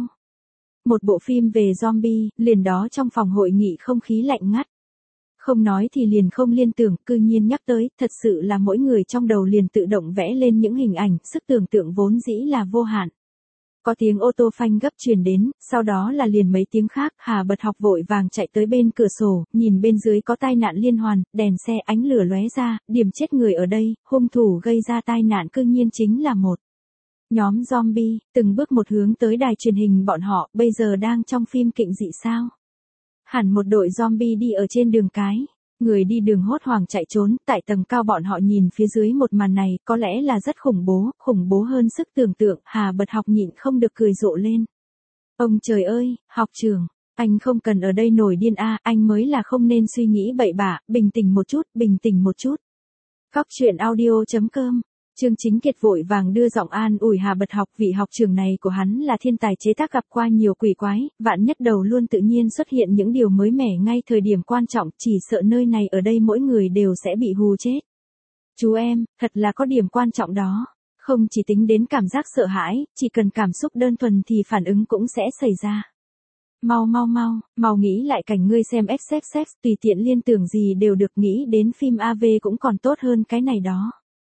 Speaker 1: Một bộ phim về zombie, liền đó trong phòng hội nghị không khí lạnh ngắt. Không nói thì liền không liên tưởng, cư nhiên nhắc tới, thật sự là mỗi người trong đầu liền tự động vẽ lên những hình ảnh, sức tưởng tượng vốn dĩ là vô hạn. Có tiếng ô tô phanh gấp truyền đến, sau đó là liền mấy tiếng khác, Hà Bật Học vội vàng chạy tới bên cửa sổ, nhìn bên dưới có tai nạn liên hoàn, đèn xe ánh lửa lóe ra, điểm chết người ở đây, hung thủ gây ra tai nạn cư nhiên chính là một nhóm zombie, từng bước một hướng tới đài truyền hình bọn họ, bây giờ đang trong phim kịnh dị sao? Hẳn một đội zombie đi ở trên đường cái. Người đi đường hốt hoảng chạy trốn, tại tầng cao bọn họ nhìn phía dưới một màn này, có lẽ là rất khủng bố, khủng bố hơn sức tưởng tượng, Hà Bật Học nhịn không được cười rộ lên. Ông trời ơi, học trưởng, anh không cần ở đây nổi điên a, anh mới là không nên suy nghĩ bậy bạ, bình tĩnh một chút, bình tĩnh một chút. Góc truyện audio chấm com. Trương Chính Kiệt vội vàng đưa giọng an ủi Hà Bật Học, vị học trưởng này của hắn là thiên tài chế tác gặp qua nhiều quỷ quái, vạn nhất đầu luôn tự nhiên xuất hiện những điều mới mẻ ngay thời điểm quan trọng, chỉ sợ nơi này ở đây mỗi người đều sẽ bị hù chết. Chú em, thật là có điểm quan trọng đó, không chỉ tính đến cảm giác sợ hãi, chỉ cần cảm xúc đơn thuần thì phản ứng cũng sẽ xảy ra. Mau mau mau, mau nghĩ lại cảnh ngươi xem ét ét ét, tùy tiện liên tưởng gì đều được, nghĩ đến phim a vê cũng còn tốt hơn cái này đó.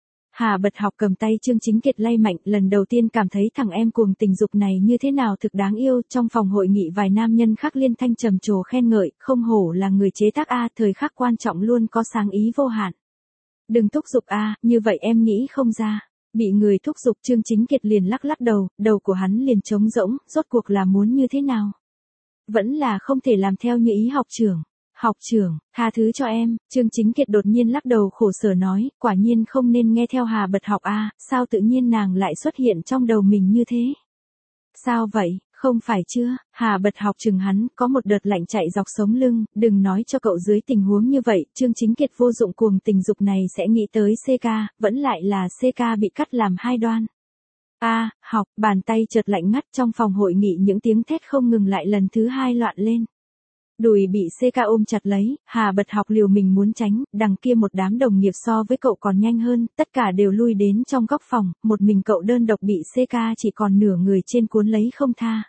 Speaker 1: Hà Bật Học cầm tay Trương Chính Kiệt lay mạnh, lần đầu tiên cảm thấy thằng em cuồng tình dục này như thế nào thực đáng yêu. Trong phòng hội nghị vài nam nhân khác liên thanh trầm trồ khen ngợi, không hổ là người chế tác a, thời khắc quan trọng luôn có sáng ý vô hạn. Đừng thúc giục a, như vậy em nghĩ không ra. Bị người thúc giục Trương Chính Kiệt liền lắc lắc đầu, đầu của hắn liền trống rỗng, rốt cuộc là muốn như thế nào? Vẫn là không thể làm theo như ý học trưởng. Học trưởng, tha thứ cho em, Trương Chính Kiệt đột nhiên lắc đầu khổ sở nói, quả nhiên không nên nghe theo Hà Bật Học a, sao tự nhiên nàng lại xuất hiện trong đầu mình như thế? Sao vậy, không phải chưa? Hà Bật Học chừng hắn, có một đợt lạnh chạy dọc sống lưng, đừng nói cho cậu dưới tình huống như vậy, Trương Chính Kiệt vô dụng cuồng tình dục này sẽ nghĩ tới xê ca, vẫn lại là xê ca bị cắt làm hai đoan. A, học, bàn tay chợt lạnh ngắt, trong phòng hội nghị những tiếng thét không ngừng lại lần thứ hai loạn lên. Đùi bị xê ca ôm chặt lấy, Hà Bật Học liều mình muốn tránh, đằng kia một đám đồng nghiệp so với cậu còn nhanh hơn, tất cả đều lui đến trong góc phòng, một mình cậu đơn độc bị xê ca chỉ còn nửa người trên cuốn lấy không tha.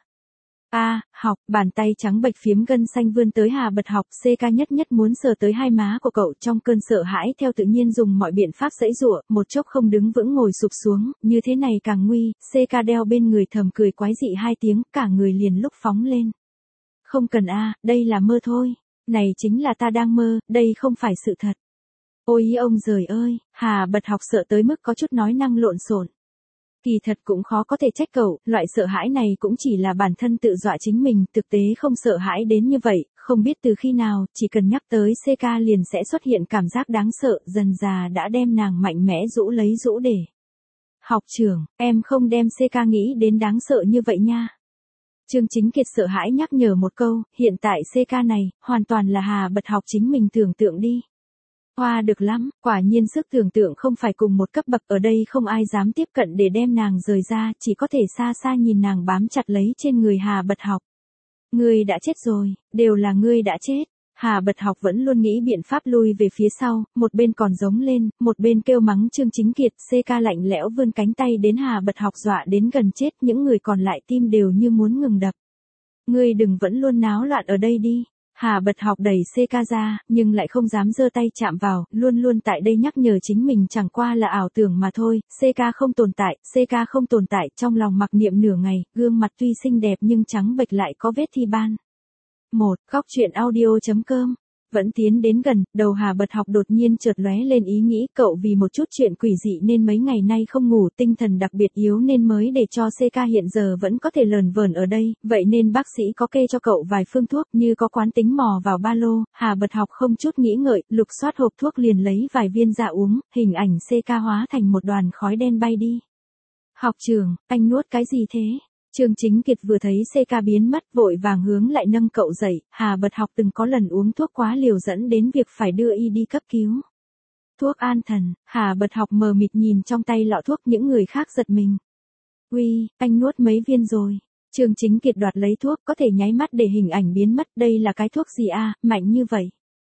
Speaker 1: A, học, bàn tay trắng bệch phiếm gân xanh vươn tới Hà Bật Học, xê ca nhất nhất muốn sờ tới hai má của cậu, trong cơn sợ hãi theo tự nhiên dùng mọi biện pháp giãy giụa, một chốc không đứng vững ngồi sụp xuống, như thế này càng nguy, xê ca đeo bên người thầm cười quái dị hai tiếng, cả người liền lúc phóng lên. Không cần a, đây là mơ thôi. Này chính là ta đang mơ, đây không phải sự thật. Ôi ông giời ơi, Hà Bật Học sợ tới mức có chút nói năng lộn xộn. Kỳ thật cũng khó có thể trách cậu, loại sợ hãi này cũng chỉ là bản thân tự dọa chính mình, thực tế không sợ hãi đến như vậy, không biết từ khi nào, chỉ cần nhắc tới xê ca liền sẽ xuất hiện cảm giác đáng sợ, dần dà đã đem nàng mạnh mẽ rũ lấy rũ để. Học trưởng, em không đem xê ca nghĩ đến đáng sợ như vậy nha. Trương Chính Kiệt sợ hãi nhắc nhở một câu, hiện tại xê ca này, hoàn toàn là Hà Bật Học chính mình tưởng tượng đi. Hoa được lắm, quả nhiên sức tưởng tượng không phải cùng một cấp bậc, ở đây không ai dám tiếp cận để đem nàng rời ra, chỉ có thể xa xa nhìn nàng bám chặt lấy trên người Hà Bật Học. Ngươi đã chết rồi, đều là ngươi đã chết. Hà Bật Học vẫn luôn nghĩ biện pháp lui về phía sau, một bên còn giống lên, một bên kêu mắng Trương Chính Kiệt, xê ca lạnh lẽo vươn cánh tay đến Hà Bật Học dọa đến gần chết, những người còn lại tim đều như muốn ngừng đập. Ngươi đừng vẫn luôn náo loạn ở đây đi. Hà Bật Học đẩy xê ca ra, nhưng lại không dám giơ tay chạm vào, luôn luôn tại đây nhắc nhở chính mình chẳng qua là ảo tưởng mà thôi, xê ca không tồn tại, xê ca không tồn tại, trong lòng mặc niệm nửa ngày, gương mặt tuy xinh đẹp nhưng trắng bệch lại có vết thi ban. một. Góc truyện audio chấm com. Vẫn tiến đến gần, đầu Hà Bật Học đột nhiên chợt lóe lên ý nghĩ cậu vì một chút chuyện quỷ dị nên mấy ngày nay không ngủ, tinh thần đặc biệt yếu nên mới để cho xê ca hiện giờ vẫn có thể lờn vờn ở đây, vậy nên bác sĩ có kê cho cậu vài phương thuốc, như có quán tính mò vào ba lô, Hà Bật Học không chút nghĩ ngợi, lục soát hộp thuốc liền lấy vài viên ra uống, hình ảnh xê ca hóa thành một đoàn khói đen bay đi. Học trưởng, anh nuốt cái gì thế? Trương Chính Kiệt vừa thấy xê ca biến mất vội vàng hướng lại nâng cậu dậy, Hà Bật Học từng có lần uống thuốc quá liều dẫn đến việc phải đưa y đi cấp cứu. Thuốc an thần, Hà Bật Học mờ mịt nhìn trong tay lọ thuốc, những người khác giật mình. Uy, anh nuốt mấy viên rồi. Trương Chính Kiệt đoạt lấy thuốc, có thể nháy mắt để hình ảnh biến mất, đây là cái thuốc gì à, mạnh như vậy.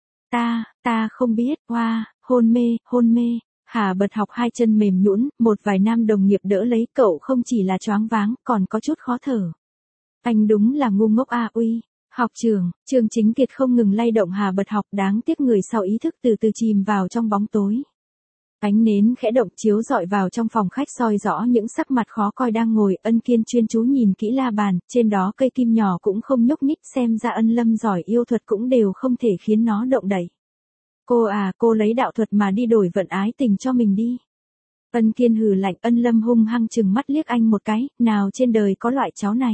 Speaker 1: Ta, ta không biết, hoa, wow, hôn mê, hôn mê. Hà Bật Học hai chân mềm nhũn, một vài nam đồng nghiệp đỡ lấy cậu, không chỉ là choáng váng, còn có chút khó thở. Anh đúng là ngu ngốc a. Uy, học trưởng, Trương Chính Kiệt không ngừng lay động Hà Bật Học, đáng tiếc người sau ý thức từ từ chìm vào trong bóng tối. Ánh nến khẽ động chiếu rọi vào trong phòng khách soi rõ những sắc mặt khó coi đang ngồi, Ân Kiên chuyên chú nhìn kỹ la bàn, trên đó cây kim nhỏ cũng không nhúc nhích, xem ra Ân Lâm giỏi yêu thuật cũng đều không thể khiến nó động đậy. Cô à, cô lấy đạo thuật mà đi đổi vận ái tình cho mình đi. Ân Kiên hừ lạnh, Ân Lâm hung hăng chừng mắt liếc anh một cái, nào trên đời có loại cháu này.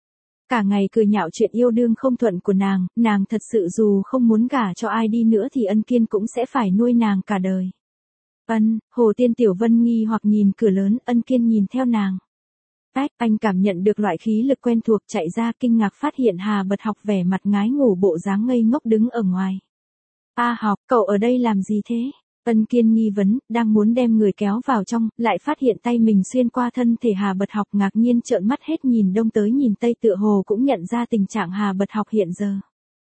Speaker 1: Cả ngày cười nhạo chuyện yêu đương không thuận của nàng, nàng thật sự dù không muốn gả cho ai đi nữa thì Ân Kiên cũng sẽ phải nuôi nàng cả đời. Ân, Hồ Tiên Tiểu Vân nghi hoặc nhìn cửa lớn, Ân Kiên nhìn theo nàng. Ách, anh cảm nhận được loại khí lực quen thuộc chạy ra, kinh ngạc phát hiện Hà Bật Học vẻ mặt ngái ngủ bộ dáng ngây ngốc đứng ở ngoài. A Học, cậu ở đây làm gì thế? Ân Kiên nghi vấn, đang muốn đem người kéo vào trong, lại phát hiện tay mình xuyên qua thân thể Hà Bật Học, ngạc nhiên trợn mắt hết nhìn đông tới nhìn tây, tựa hồ cũng nhận ra tình trạng Hà Bật Học hiện giờ.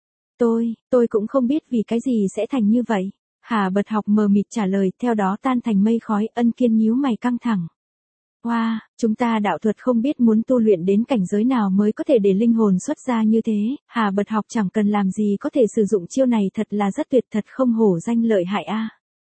Speaker 1: Tôi, tôi cũng không biết vì cái gì sẽ thành như vậy. Hà Bật Học mờ mịt trả lời, theo đó tan thành mây khói. Ân Kiên nhíu mày căng thẳng. Hoa, wow, chúng ta đạo thuật không biết muốn tu luyện đến cảnh giới nào mới có thể để linh hồn xuất ra như thế, Hà Bật Học chẳng cần làm gì có thể sử dụng chiêu này thật là rất tuyệt thật không hổ danh lợi hại a.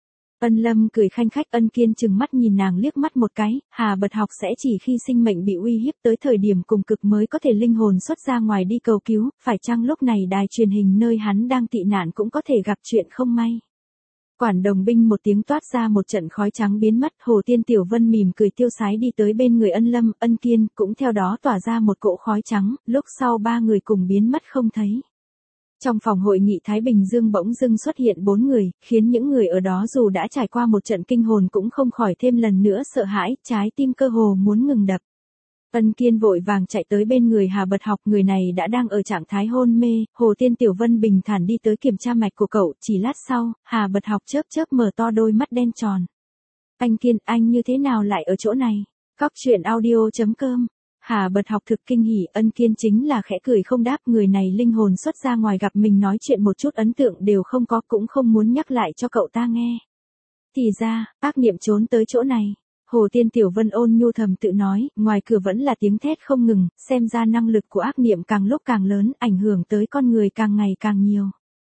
Speaker 1: Ân Lâm cười khanh khách. Ân Kiên chừng mắt nhìn nàng liếc mắt một cái, Hà Bật Học sẽ chỉ khi sinh mệnh bị uy hiếp tới thời điểm cùng cực mới có thể linh hồn xuất ra ngoài đi cầu cứu, phải chăng lúc này đài truyền hình nơi hắn đang tị nạn cũng có thể gặp chuyện không may. Quản đồng binh một tiếng toát ra một trận khói trắng biến mất, Hồ Tiên Tiểu Vân mỉm cười tiêu sái đi tới bên người Ân Lâm, Ân Kiên cũng theo đó tỏa ra một cỗ khói trắng, lúc sau ba người cùng biến mất không thấy. Trong phòng hội nghị Thái Bình Dương bỗng dưng xuất hiện bốn người, khiến những người ở đó dù đã trải qua một trận kinh hồn cũng không khỏi thêm lần nữa sợ hãi, trái tim cơ hồ muốn ngừng đập. Ân Kiên vội vàng chạy tới bên người Hà Bật Học, người này đã đang ở trạng thái hôn mê, Hồ Tiên Tiểu Vân bình thản đi tới kiểm tra mạch của cậu, chỉ lát sau, Hà Bật Học chớp chớp mở to đôi mắt đen tròn. Anh Kiên, anh như thế nào lại ở chỗ này? Cóc truyện audio chấm com. Hà Bật Học thực kinh hỉ. Ân Kiên chính là khẽ cười không đáp, người này linh hồn xuất ra ngoài gặp mình nói chuyện một chút ấn tượng đều không có, cũng không muốn nhắc lại cho cậu ta nghe. Thì ra, ác niệm trốn tới chỗ này. Hồ Tiên Tiểu Vân ôn nhu thầm tự nói, ngoài cửa vẫn là tiếng thét không ngừng, xem ra năng lực của ác niệm càng lúc càng lớn, ảnh hưởng tới con người càng ngày càng nhiều.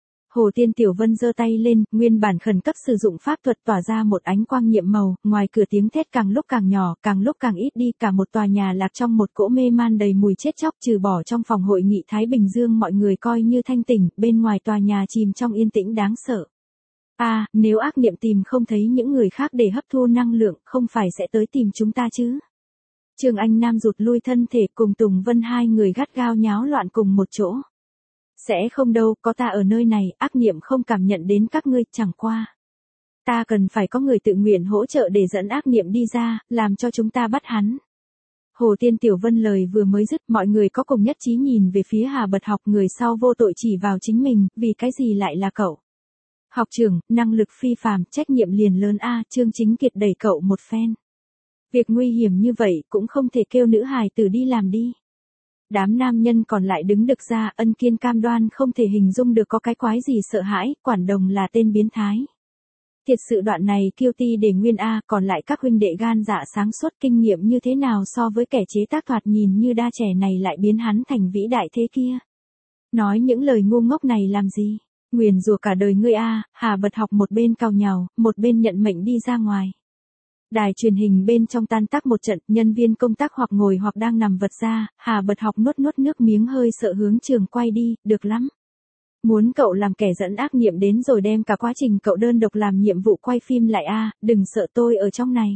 Speaker 1: Hồ Tiên Tiểu Vân giơ tay lên, nguyên bản khẩn cấp sử dụng pháp thuật tỏa ra một ánh quang nhiệm màu, ngoài cửa tiếng thét càng lúc càng nhỏ, càng lúc càng ít đi, cả một tòa nhà lạc trong một cỗ mê man đầy mùi chết chóc, trừ bỏ trong phòng hội nghị Thái Bình Dương mọi người coi như thanh tỉnh, bên ngoài tòa nhà chìm trong yên tĩnh đáng sợ. À, nếu ác niệm tìm không thấy những người khác để hấp thu năng lượng, không phải sẽ tới tìm chúng ta chứ? Trương Anh Nam rụt lui thân thể, cùng Tùng Vân hai người gắt gao nháo loạn cùng một chỗ. Sẽ không đâu, có ta ở nơi này, ác niệm không cảm nhận đến các ngươi, chẳng qua. Ta cần phải có người tự nguyện hỗ trợ để dẫn ác niệm đi ra, làm cho chúng ta bắt hắn. Hồ Tiên Tiểu Vân lời vừa mới dứt, mọi người có cùng nhất trí nhìn về phía Hà Bật Học, người sau vô tội chỉ vào chính mình, vì cái gì lại là cậu? Học trưởng, năng lực phi phàm, trách nhiệm liền lớn a. Trương Chính Kiệt đẩy cậu một phen. Việc nguy hiểm như vậy cũng không thể kêu nữ hài tử đi làm đi. Đám nam nhân còn lại đứng đực ra. Ân Kiên cam đoan không thể hình dung được có cái quái gì sợ hãi, quản đồng là tên biến thái. Thiệt sự đoạn này kiêu ti để nguyên a, còn lại các huynh đệ gan dạ sáng suốt, kinh nghiệm như thế nào so với kẻ chế tác thoạt nhìn như đa trẻ này lại biến hắn thành vĩ đại thế kia. Nói những lời ngu ngốc này làm gì? Nguyền rủa cả đời ngươi a. Hà Bật Học một bên cào nhào, một bên nhận mệnh đi ra ngoài. Đài truyền hình bên trong tan tác một trận, nhân viên công tác hoặc ngồi hoặc đang nằm vật ra, Hà Bật Học nuốt nuốt nước miếng hơi sợ hướng trường quay đi, được lắm. Muốn cậu làm kẻ dẫn ác niệm đến rồi đem cả quá trình cậu đơn độc làm nhiệm vụ quay phim lại a, đừng sợ tôi ở trong này.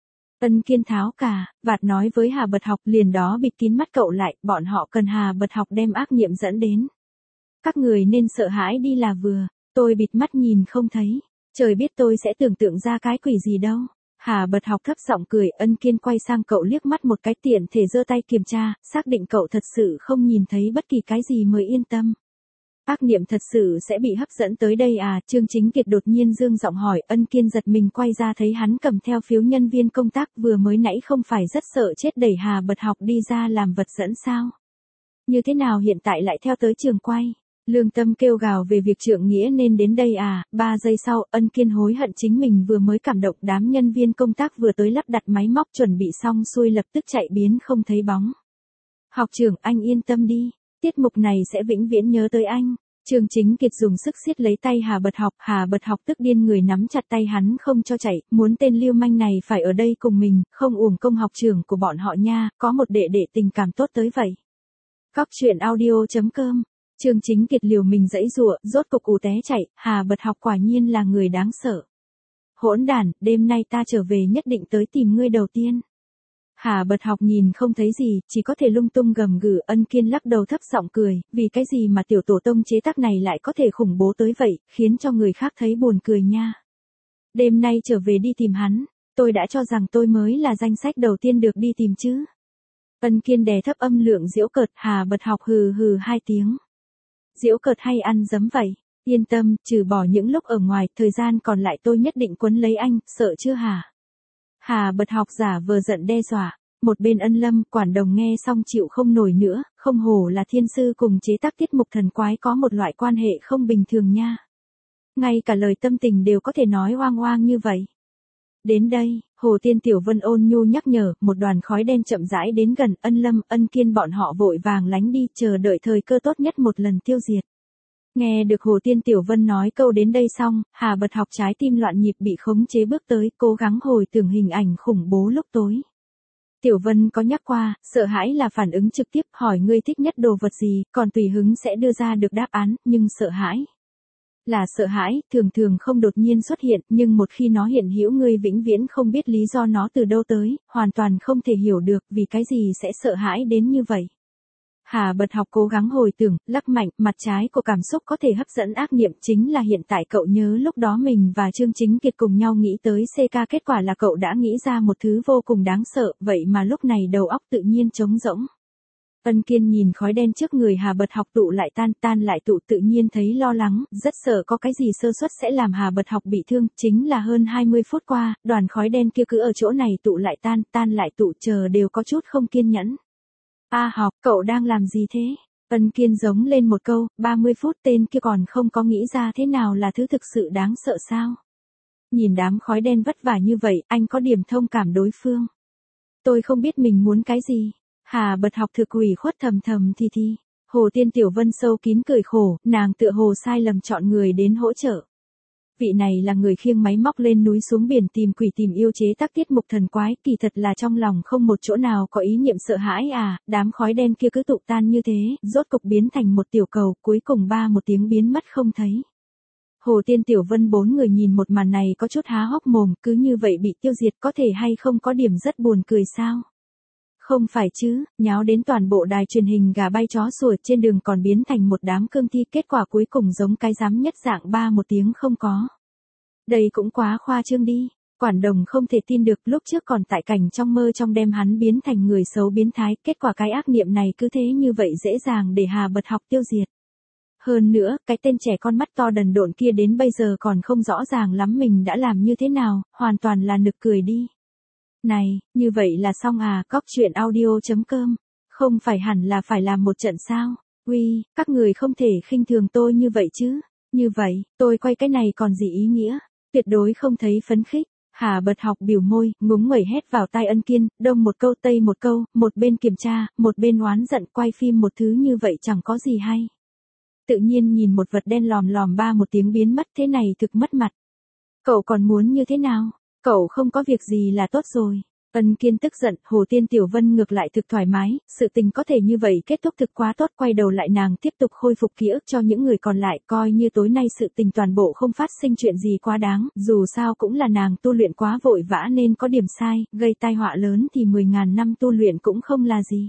Speaker 1: Ân Kiên tháo cả, vạt nói với Hà Bật Học, liền đó bịt kín mắt cậu lại, bọn họ cần Hà Bật Học đem ác niệm dẫn đến. Các người nên sợ hãi đi là vừa, tôi bịt mắt nhìn không thấy, trời biết tôi sẽ tưởng tượng ra cái quỷ gì đâu. Hà Bật Học thấp giọng cười. Ân Kiên quay sang cậu liếc mắt một cái, tiện thể giơ tay kiểm tra, xác định cậu thật sự không nhìn thấy bất kỳ cái gì mới yên tâm. Ác niệm thật sự sẽ bị hấp dẫn tới đây à? Trương Chính Kiệt đột nhiên dương giọng hỏi. Ân Kiên giật mình quay ra thấy hắn cầm theo phiếu nhân viên công tác, vừa mới nãy không phải rất sợ chết đẩy Hà Bật Học đi ra làm vật dẫn sao? Như thế nào hiện tại lại theo tới trường quay? Lương tâm kêu gào về việc trượng nghĩa nên đến đây à? Ba giây sau, Ân Kiên hối hận chính mình vừa mới cảm động. Đám nhân viên công tác vừa tới lắp đặt máy móc chuẩn bị xong xuôi lập tức chạy biến không thấy bóng. Học trưởng, anh yên tâm đi, tiết mục này sẽ vĩnh viễn nhớ tới anh. Trương Chính Kiệt dùng sức siết lấy tay Hà Bật Học, Hà Bật Học tức điên người nắm chặt tay hắn không cho chạy, muốn tên lưu manh này phải ở đây cùng mình, không uổng công học trưởng của bọn họ nha, có một đệ đệ tình cảm tốt tới vậy. Cóc truyện audio chấm com. Trương Chính Kiệt liều mình giãy giụa, rốt cục ù té chạy, Hà Bật Học quả nhiên là người đáng sợ. Hỗn đản, đêm nay ta trở về nhất định tới tìm ngươi đầu tiên. Hà Bật Học nhìn không thấy gì, chỉ có thể lung tung gầm gừ. Ân Kiên lắc đầu thấp giọng cười, vì cái gì mà tiểu tổ tông chế tác này lại có thể khủng bố tới vậy, khiến cho người khác thấy buồn cười nha. Đêm nay trở về đi tìm hắn, tôi đã cho rằng tôi mới là danh sách đầu tiên được đi tìm chứ. Ân Kiên đè thấp âm lượng giễu cợt. Hà Bật Học hừ hừ hai tiếng. Giễu cợt hay ăn dấm vậy? Yên tâm, trừ bỏ những lúc ở ngoài, thời gian còn lại tôi nhất định quấn lấy anh, sợ chưa hả? Hà Bật Học giả vờ giận đe dọa. Một bên Ân Lâm, quản đồng nghe xong chịu không nổi nữa, không hổ là thiên sư cùng chế tác tiết mục thần quái có một loại quan hệ không bình thường nha. Ngay cả lời tâm tình đều có thể nói oang oang như vậy. Đến đây, Hồ Tiên Tiểu Vân ôn nhu nhắc nhở, một đoàn khói đen chậm rãi đến gần, Ân Lâm, Ân Kiên bọn họ vội vàng lánh đi, chờ đợi thời cơ tốt nhất một lần tiêu diệt. Nghe được Hồ Tiên Tiểu Vân nói câu đến đây xong, Hà Bật Học trái tim loạn nhịp bị khống chế bước tới, cố gắng hồi tưởng hình ảnh khủng bố lúc tối. Tiểu Vân có nhắc qua, sợ hãi là phản ứng trực tiếp, hỏi ngươi thích nhất đồ vật gì, còn tùy hứng sẽ đưa ra được đáp án, nhưng sợ hãi là sợ hãi, thường thường không đột nhiên xuất hiện, nhưng một khi nó hiện hữu ngươi vĩnh viễn không biết lý do nó từ đâu tới, hoàn toàn không thể hiểu được vì cái gì sẽ sợ hãi đến như vậy. Hà Bật Học cố gắng hồi tưởng, lắc mạnh, mặt trái của cảm xúc có thể hấp dẫn ác niệm, chính là hiện tại cậu nhớ lúc đó mình và Trương Chính Kiệt cùng nhau nghĩ tới xê ca, kết quả là cậu đã nghĩ ra một thứ vô cùng đáng sợ, vậy mà lúc này đầu óc tự nhiên trống rỗng. Ân Kiên nhìn khói đen trước người Hà Bật Học tụ lại tan, tan lại tụ, tự nhiên thấy lo lắng, rất sợ có cái gì sơ suất sẽ làm Hà Bật Học bị thương, chính là hơn hai mươi phút qua, đoàn khói đen kia cứ ở chỗ này tụ lại tan, tan lại tụ, chờ đều có chút không kiên nhẫn. A Học, cậu đang làm gì thế? Ân Kiên giống lên một câu, ba mươi phút tên kia còn không có nghĩ ra thế nào là thứ thực sự đáng sợ sao? Nhìn đám khói đen vất vả như vậy, anh có điểm thông cảm đối phương. Tôi không biết mình muốn cái gì. Hà Bật Học thực ủy khuất thầm thầm thì thì. Hồ Tiên Tiểu Vân sâu kín cười khổ, nàng tựa hồ sai lầm chọn người đến hỗ trợ. Vị này là người khiêng máy móc lên núi xuống biển tìm quỷ tìm yêu chế tác tiết mục thần quái, kỳ thật là trong lòng không một chỗ nào có ý niệm sợ hãi à, đám khói đen kia cứ tụ tan như thế, rốt cục biến thành một tiểu cầu, cuối cùng ba một tiếng biến mất không thấy. Hồ Tiên Tiểu Vân bốn người nhìn một màn này có chút há hốc mồm, cứ như vậy bị tiêu diệt có thể hay không có điểm rất buồn cười sao? Không phải chứ, nháo đến toàn bộ đài truyền hình gà bay chó sủa, trên đường còn biến thành một đám cương thi, kết quả cuối cùng giống cái dám nhất dạng ba một tiếng không có. Đây cũng quá khoa trương đi, Quản Đồng không thể tin được, lúc trước còn tại cảnh trong mơ trong đem hắn biến thành người xấu biến thái, kết quả cái ác niệm này cứ thế như vậy dễ dàng để Hà Bật Học tiêu diệt. Hơn nữa, cái tên trẻ con mắt to đần độn kia đến bây giờ còn không rõ ràng lắm mình đã làm như thế nào, hoàn toàn là nực cười đi. Này, như vậy là xong à, cóc truyện audio chấm com, không phải hẳn là phải làm một trận sao? Uy, các người không thể khinh thường tôi như vậy chứ, như vậy, tôi quay cái này còn gì ý nghĩa, tuyệt đối không thấy phấn khích. Hà Bật Học biểu môi, ngúng nguẩy hét vào tai Ân Kiên, đông một câu tây một câu, một bên kiểm tra, một bên oán giận, quay phim một thứ như vậy chẳng có gì hay. Tự nhiên nhìn một vật đen lòm lòm ba một tiếng biến mất, thế này thực mất mặt. Cậu còn muốn như thế nào? Cậu không có việc gì là tốt rồi. Ân Kiên tức giận, Hồ Tiên Tiểu Vân ngược lại thực thoải mái, sự tình có thể như vậy kết thúc thực quá tốt, quay đầu lại nàng tiếp tục khôi phục ký ức cho những người còn lại, coi như tối nay sự tình toàn bộ không phát sinh chuyện gì quá đáng, dù sao cũng là nàng tu luyện quá vội vã nên có điểm sai, gây tai họa lớn thì mười ngàn năm tu luyện cũng không là gì.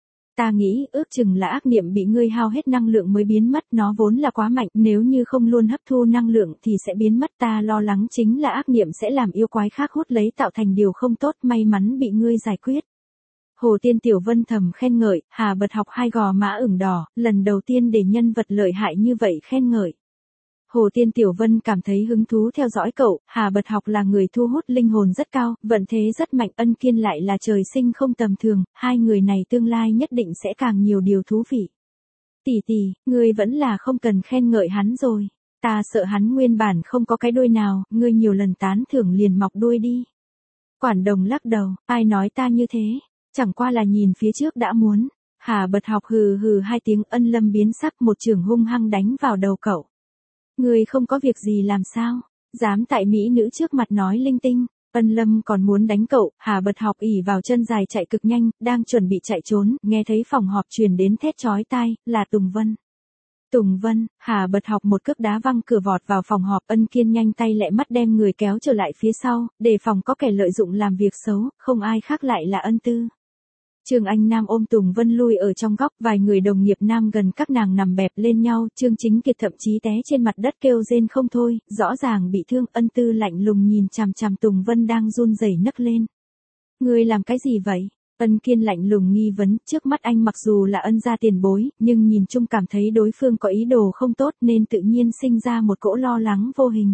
Speaker 1: Ta nghĩ ước chừng là ác niệm bị ngươi hao hết năng lượng mới biến mất, nó vốn là quá mạnh, nếu như không luôn hấp thu năng lượng thì sẽ biến mất, ta lo lắng chính là ác niệm sẽ làm yêu quái khác hút lấy tạo thành điều không tốt, may mắn bị ngươi giải quyết. Hồ Tiên Tiểu Vân thầm khen ngợi, Hà Bật Học hai gò má ửng đỏ, lần đầu tiên để nhân vật lợi hại như vậy khen ngợi. Hồ Tiên Tiểu Vân cảm thấy hứng thú theo dõi cậu, Hà Bật Học là người thu hút linh hồn rất cao, vận thế rất mạnh, Ân Kiên lại là trời sinh không tầm thường, hai người này tương lai nhất định sẽ càng nhiều điều thú vị. Tỷ tỷ, ngươi vẫn là không cần khen ngợi hắn rồi, ta sợ hắn nguyên bản không có cái đuôi nào, ngươi nhiều lần tán thưởng liền mọc đuôi đi. Quản Đồng lắc đầu, ai nói ta như thế, chẳng qua là nhìn phía trước đã muốn. Hà Bật Học hừ hừ hai tiếng, Ân Lâm biến sắc, một chưởng hung hăng đánh vào đầu cậu. Ngươi không có việc gì làm sao? Dám tại mỹ nữ trước mặt nói linh tinh. Ân Lâm còn muốn đánh cậu, Hà Bật Học ỉ vào chân dài chạy cực nhanh, đang chuẩn bị chạy trốn, nghe thấy phòng họp truyền đến thét chói tai, là Tùng Vân. Tùng Vân, Hà Bật Học một cước đá văng cửa vọt vào phòng họp, Ân Kiên nhanh tay lẹ mắt đem người kéo trở lại phía sau, đề phòng có kẻ lợi dụng làm việc xấu, không ai khác lại là Ân Tư. Trương Anh Nam ôm Tùng Vân lui ở trong góc, vài người đồng nghiệp nam gần các nàng nằm bẹp lên nhau, Trương Chính Kiệt thậm chí té trên mặt đất kêu rên không thôi, rõ ràng bị thương, Ân Tư lạnh lùng nhìn chằm chằm Tùng Vân đang run rẩy nấc lên. Ngươi làm cái gì vậy? Ân Kiên lạnh lùng nghi vấn, trước mắt anh mặc dù là Ân gia tiền bối, nhưng nhìn chung cảm thấy đối phương có ý đồ không tốt nên tự nhiên sinh ra một cỗ lo lắng vô hình.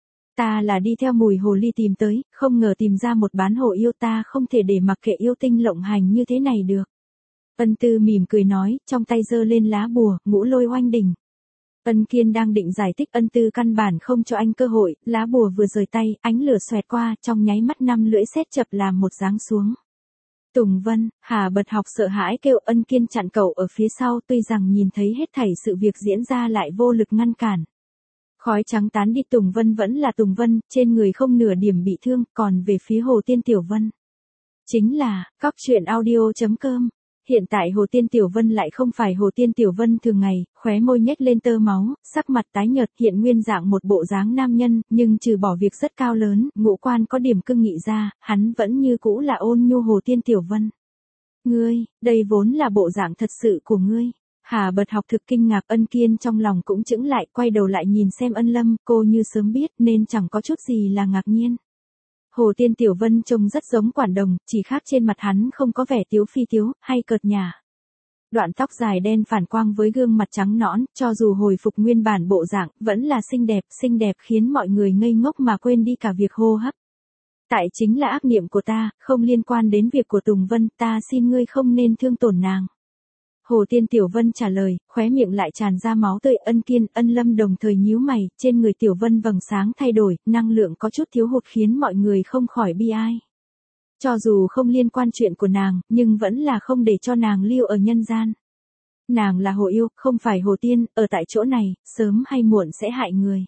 Speaker 1: Ta là đi theo mùi hồ ly tìm tới, không ngờ tìm ra một bán hồ yêu, ta không thể để mặc kệ yêu tinh lộng hành như thế này được. Ân Tư mỉm cười nói, trong tay giơ lên lá bùa, ngũ lôi oanh đỉnh. Ân Kiên đang định giải thích, Ân Tư căn bản không cho anh cơ hội, lá bùa vừa rời tay, ánh lửa xoẹt qua, trong nháy mắt năm lưỡi sét chập làm một giáng xuống. Tùng Vân, Hà Bật Học sợ hãi kêu, Ân Kiên chặn cậu ở phía sau, tuy rằng nhìn thấy hết thảy sự việc diễn ra lại vô lực ngăn cản. Khói trắng tán đi, Tùng Vân vẫn là Tùng Vân, trên người không nửa điểm bị thương, còn về phía Hồ Tiên Tiểu Vân. Chính là, cóc truyện audio chấm com. Hiện tại Hồ Tiên Tiểu Vân lại không phải Hồ Tiên Tiểu Vân thường ngày, khóe môi nhếch lên tơ máu, sắc mặt tái nhợt, hiện nguyên dạng một bộ dáng nam nhân, nhưng trừ bỏ việc rất cao lớn, ngũ quan có điểm cương nghị ra, hắn vẫn như cũ là ôn nhu Hồ Tiên Tiểu Vân. Ngươi, đây vốn là bộ dạng thật sự của ngươi. Hà Bật Học thực kinh ngạc, Ân Kiên trong lòng cũng chững lại, quay đầu lại nhìn xem Ân Lâm, cô như sớm biết nên chẳng có chút gì là ngạc nhiên. Hồ Tiên Tiểu Vân trông rất giống Quản Đồng, chỉ khác trên mặt hắn không có vẻ tiếu phi tiếu, hay cợt nhả. Đoạn tóc dài đen phản quang với gương mặt trắng nõn, cho dù hồi phục nguyên bản bộ dạng, vẫn là xinh đẹp, xinh đẹp khiến mọi người ngây ngốc mà quên đi cả việc hô hấp. Tại chính là ác niệm của ta, không liên quan đến việc của Tùng Vân, ta xin ngươi không nên thương tổn nàng. Hồ Tiên Tiểu Vân trả lời, khóe miệng lại tràn ra máu tươi. Ân Kiên, Ân Lâm đồng thời nhíu mày, trên người Tiểu Vân vầng sáng thay đổi, năng lượng có chút thiếu hụt khiến mọi người không khỏi bi ai. Cho dù không liên quan chuyện của nàng, nhưng vẫn là không để cho nàng lưu ở nhân gian. Nàng là Hồ Yêu, không phải Hồ Tiên, ở tại chỗ này, sớm hay muộn sẽ hại người.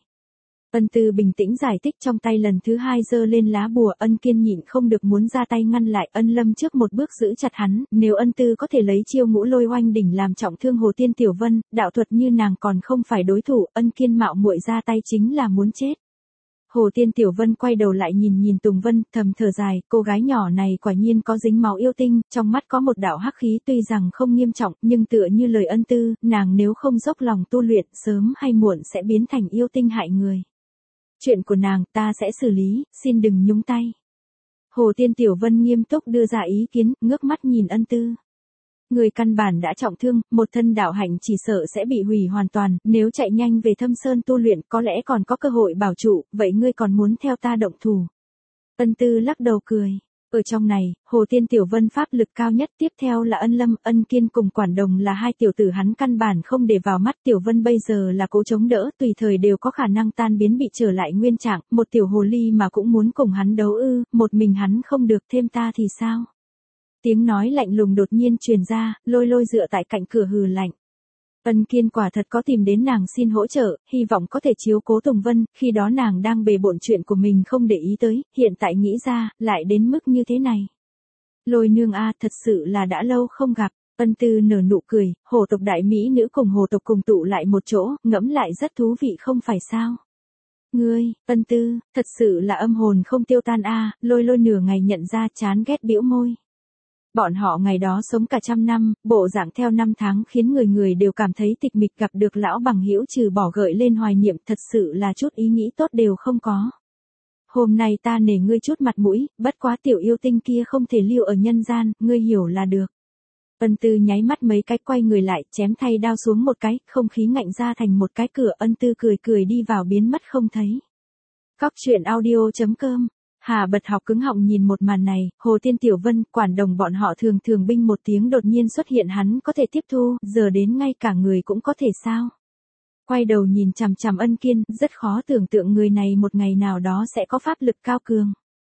Speaker 1: Ân Tư bình tĩnh giải thích, trong tay lần thứ hai giơ lên lá bùa. Ân Kiên nhịn không được muốn ra tay ngăn lại, Ân Lâm trước một bước giữ chặt hắn, nếu Ân Tư có thể lấy chiêu ngũ lôi oanh đỉnh làm trọng thương Hồ Tiên Tiểu Vân, đạo thuật như nàng còn không phải đối thủ, Ân Kiên mạo muội ra tay chính là muốn chết. Hồ Tiên Tiểu Vân quay đầu lại nhìn nhìn Tùng Vân, thầm thở dài, cô gái nhỏ này quả nhiên có dính máu yêu tinh, trong mắt có một đạo hắc khí, tuy rằng không nghiêm trọng, nhưng tựa như lời Ân Tư, nàng nếu không dốc lòng tu luyện, sớm hay muộn sẽ biến thành yêu tinh hại người. Chuyện của nàng ta sẽ xử lý, xin đừng nhúng tay. Hồ Tiên Tiểu Vân nghiêm túc đưa ra ý kiến, ngước mắt nhìn Ân Tư. Người căn bản đã trọng thương, một thân đạo hạnh chỉ sợ sẽ bị hủy hoàn toàn, nếu chạy nhanh về Thâm Sơn tu luyện có lẽ còn có cơ hội bảo trụ, vậy ngươi còn muốn theo ta động thủ. Ân Tư lắc đầu cười. Ở trong này, Hồ Tiên Tiểu Vân pháp lực cao nhất, tiếp theo là Ân Lâm, Ân Kiên cùng Quản Đồng là hai tiểu tử hắn căn bản không để vào mắt. Tiểu Vân bây giờ là cố chống đỡ, tùy thời đều có khả năng tan biến bị trở lại nguyên trạng, một tiểu hồ ly mà cũng muốn cùng hắn đấu ư, một mình hắn không được, thêm ta thì sao? Tiếng nói lạnh lùng đột nhiên truyền ra, Lôi Lôi dựa tại cạnh cửa hừ lạnh. Ân Kiên quả thật có tìm đến nàng xin hỗ trợ, hy vọng có thể chiếu cố Tùng Vân, khi đó nàng đang bề bộn chuyện của mình không để ý tới, hiện tại nghĩ ra, lại đến mức như thế này. Lôi nương a, thật sự là đã lâu không gặp. Ân Tư nở nụ cười, hồ tộc đại mỹ nữ cùng hồ tộc cùng tụ lại một chỗ, ngẫm lại rất thú vị không phải sao? Ngươi, Ân Tư, thật sự là âm hồn không tiêu tan a. Lôi Lôi nửa ngày nhận ra, chán ghét bĩu môi. Bọn họ ngày đó sống cả trăm năm, bộ dạng theo năm tháng khiến người người đều cảm thấy tịch mịch, gặp được lão bằng hữu trừ bỏ gợi lên hoài niệm, thật sự là chút ý nghĩ tốt đều không có. Hôm nay ta nể ngươi chút mặt mũi, bất quá tiểu yêu tinh kia không thể lưu ở nhân gian, ngươi hiểu là được. Ân Tư nháy mắt mấy cái quay người lại, chém thay đao xuống một cái, không khí ngạnh ra thành một cái cửa. Ân Tư cười cười đi vào biến mất không thấy. Cóc truyện audio chấm com. Hà Bật Học cứng họng nhìn một màn này, Hồ Tiên Tiểu Vân, Quản Đồng bọn họ thường thường binh một tiếng đột nhiên xuất hiện hắn có thể tiếp thu, giờ đến ngay cả người cũng có thể sao? Quay đầu nhìn chằm chằm Ân Kiên, rất khó tưởng tượng người này một ngày nào đó sẽ có pháp lực cao cường.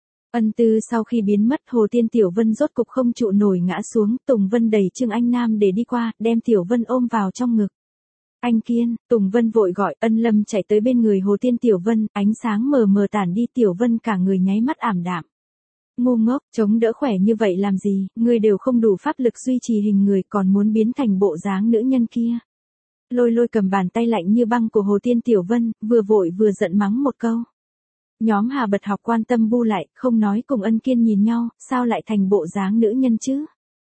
Speaker 1: Ân Tư sau khi biến mất, Hồ Tiên Tiểu Vân rốt cục không trụ nổi ngã xuống, Tùng Vân đẩy Trương Anh Nam để đi qua, đem Tiểu Vân ôm vào trong ngực. Anh Kiên, Tùng Vân vội gọi. Ân Lâm chạy tới bên người Hồ Tiên Tiểu Vân, ánh sáng mờ mờ tản đi, Tiểu Vân cả người nháy mắt ảm đạm. Ngu ngốc, chống đỡ khỏe như vậy làm gì, ngươi đều không đủ pháp lực duy trì hình người còn muốn biến thành bộ dáng nữ nhân kia. Lôi Lôi cầm bàn tay lạnh như băng của Hồ Tiên Tiểu Vân, vừa vội vừa giận mắng một câu. Nhóm Hà Bật Học quan tâm bu lại, không nói cùng Ân Kiên nhìn nhau, sao lại thành bộ dáng nữ nhân chứ?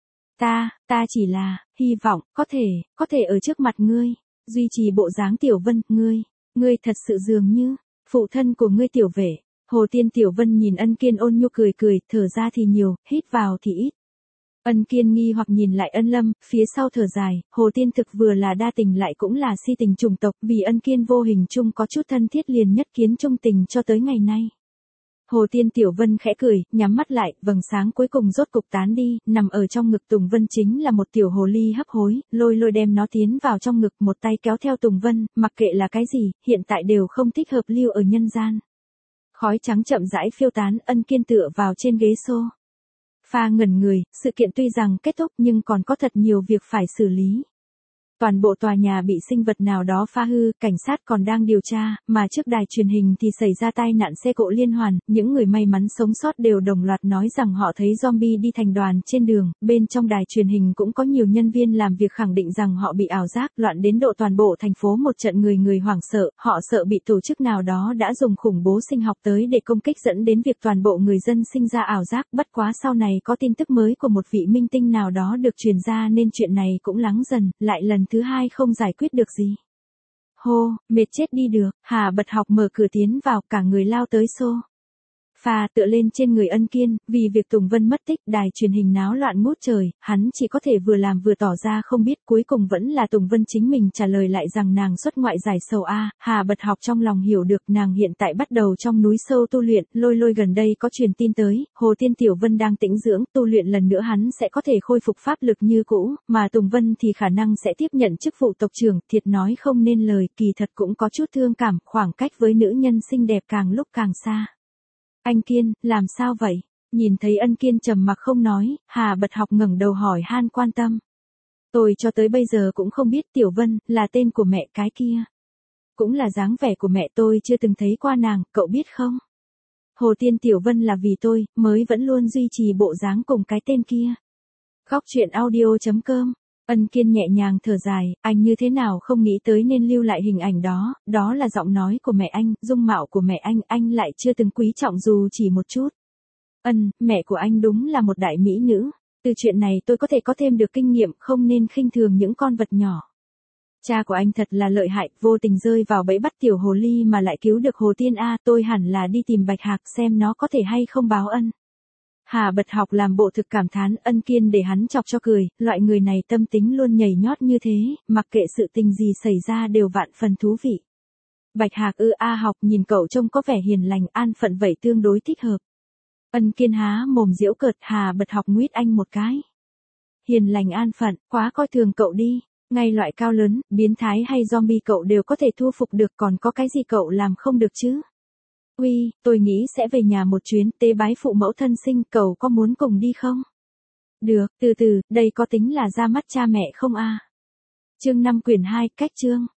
Speaker 1: Ta, ta chỉ là, hy vọng, có thể, có thể ở trước mặt ngươi. Duy trì bộ dáng Tiểu Vân, ngươi, ngươi thật sự dường như, phụ thân của ngươi Tiểu Vệ. Hồ Tiên Tiểu Vân nhìn Ân Kiên ôn nhu cười cười, thở ra thì nhiều, hít vào thì ít. Ân Kiên nghi hoặc nhìn lại Ân Lâm, phía sau thở dài, Hồ Tiên thực vừa là đa tình lại cũng là si tình chủng tộc, vì Ân Kiên vô hình chung có chút thân thiết liền nhất kiến trung tình cho tới ngày nay. Hồ Tiên Tiểu Vân khẽ cười, nhắm mắt lại, vầng sáng cuối cùng rốt cục tán đi, nằm ở trong ngực Tùng Vân chính là một tiểu hồ ly hấp hối, lôi lôi đem nó tiến vào trong ngực, một tay kéo theo Tùng Vân, mặc kệ là cái gì, hiện tại đều không thích hợp lưu ở nhân gian. Khói trắng chậm rãi phiêu tán, Ân Kiên tựa vào trên ghế xô. Pha ngẩn người, sự kiện tuy rằng kết thúc nhưng còn có thật nhiều việc phải xử lý. Toàn bộ tòa nhà bị sinh vật nào đó phá hư, cảnh sát còn đang điều tra, mà trước đài truyền hình thì xảy ra tai nạn xe cộ liên hoàn, những người may mắn sống sót đều đồng loạt nói rằng họ thấy zombie đi thành đoàn trên đường, bên trong đài truyền hình cũng có nhiều nhân viên làm việc khẳng định rằng họ bị ảo giác, loạn đến độ toàn bộ thành phố một trận người người hoảng sợ, họ sợ bị tổ chức nào đó đã dùng khủng bố sinh học tới để công kích dẫn đến việc toàn bộ người dân sinh ra ảo giác, bất quá sau này có tin tức mới của một vị minh tinh nào đó được truyền ra nên chuyện này cũng lắng dần, lại lần thứ hai không giải quyết được gì. Hô, mệt chết đi được, Hà Bật Học mở cửa tiến vào, cả người lao tới xô pha tựa lên trên người Ân Kiên, vì việc Tùng Vân mất tích, đài truyền hình náo loạn ngút trời, hắn chỉ có thể vừa làm vừa tỏ ra không biết, cuối cùng vẫn là Tùng Vân chính mình trả lời lại rằng nàng xuất ngoại giải sầu a. Hà Bật Học trong lòng hiểu được, nàng hiện tại bắt đầu trong núi sâu tu luyện, lôi lôi gần đây có truyền tin tới, Hồ Tiên Tiểu Vân đang tĩnh dưỡng, tu luyện lần nữa hắn sẽ có thể khôi phục pháp lực như cũ, mà Tùng Vân thì khả năng sẽ tiếp nhận chức vụ tộc trưởng, thiệt nói không nên lời, kỳ thật cũng có chút thương cảm, khoảng cách với nữ nhân xinh đẹp càng lúc càng xa. Anh Kiên, làm sao vậy? Nhìn thấy Ân Kiên trầm mặc không nói, Hà Bật Học ngẩng đầu hỏi han quan tâm. Tôi cho tới bây giờ cũng không biết Tiểu Vân là tên của mẹ cái kia. Cũng là dáng vẻ của mẹ, tôi chưa từng thấy qua nàng, cậu biết không? Hồ Tiên Tiểu Vân là vì tôi, mới vẫn luôn duy trì bộ dáng cùng cái tên kia. Góc truyện audio chấm com. Ân Kiên nhẹ nhàng thở dài, anh như thế nào không nghĩ tới nên lưu lại hình ảnh đó, đó là giọng nói của mẹ anh, dung mạo của mẹ anh, anh lại chưa từng quý trọng dù chỉ một chút. Ân, mẹ của anh đúng là một đại mỹ nữ, từ chuyện này tôi có thể có thêm được kinh nghiệm, không nên khinh thường những con vật nhỏ. Cha của anh thật là lợi hại, vô tình rơi vào bẫy bắt tiểu hồ ly mà lại cứu được Hồ Tiên a, tôi hẳn là đi tìm Bạch Hạc xem nó có thể hay không báo ân. Hà Bật Học làm bộ thực cảm thán, Ân Kiên để hắn chọc cho cười, loại người này tâm tính luôn nhảy nhót như thế, mặc kệ sự tình gì xảy ra đều vạn phần thú vị. Bạch Hạc ư a Học, nhìn cậu trông có vẻ hiền lành, an phận vậy tương đối thích hợp. Ân Kiên há mồm giễu cợt, Hà Bật Học nguyết anh một cái. Hiền lành an phận, quá coi thường cậu đi, ngay loại cao lớn, biến thái hay zombie cậu đều có thể thu phục được, còn có cái gì cậu làm không được chứ? Uy, tôi nghĩ sẽ về nhà một chuyến, tế bái phụ mẫu thân sinh, cậu có muốn cùng đi không? Được, từ từ, đây có tính là ra mắt cha mẹ không a? Chương năm quyển hai, cách chương.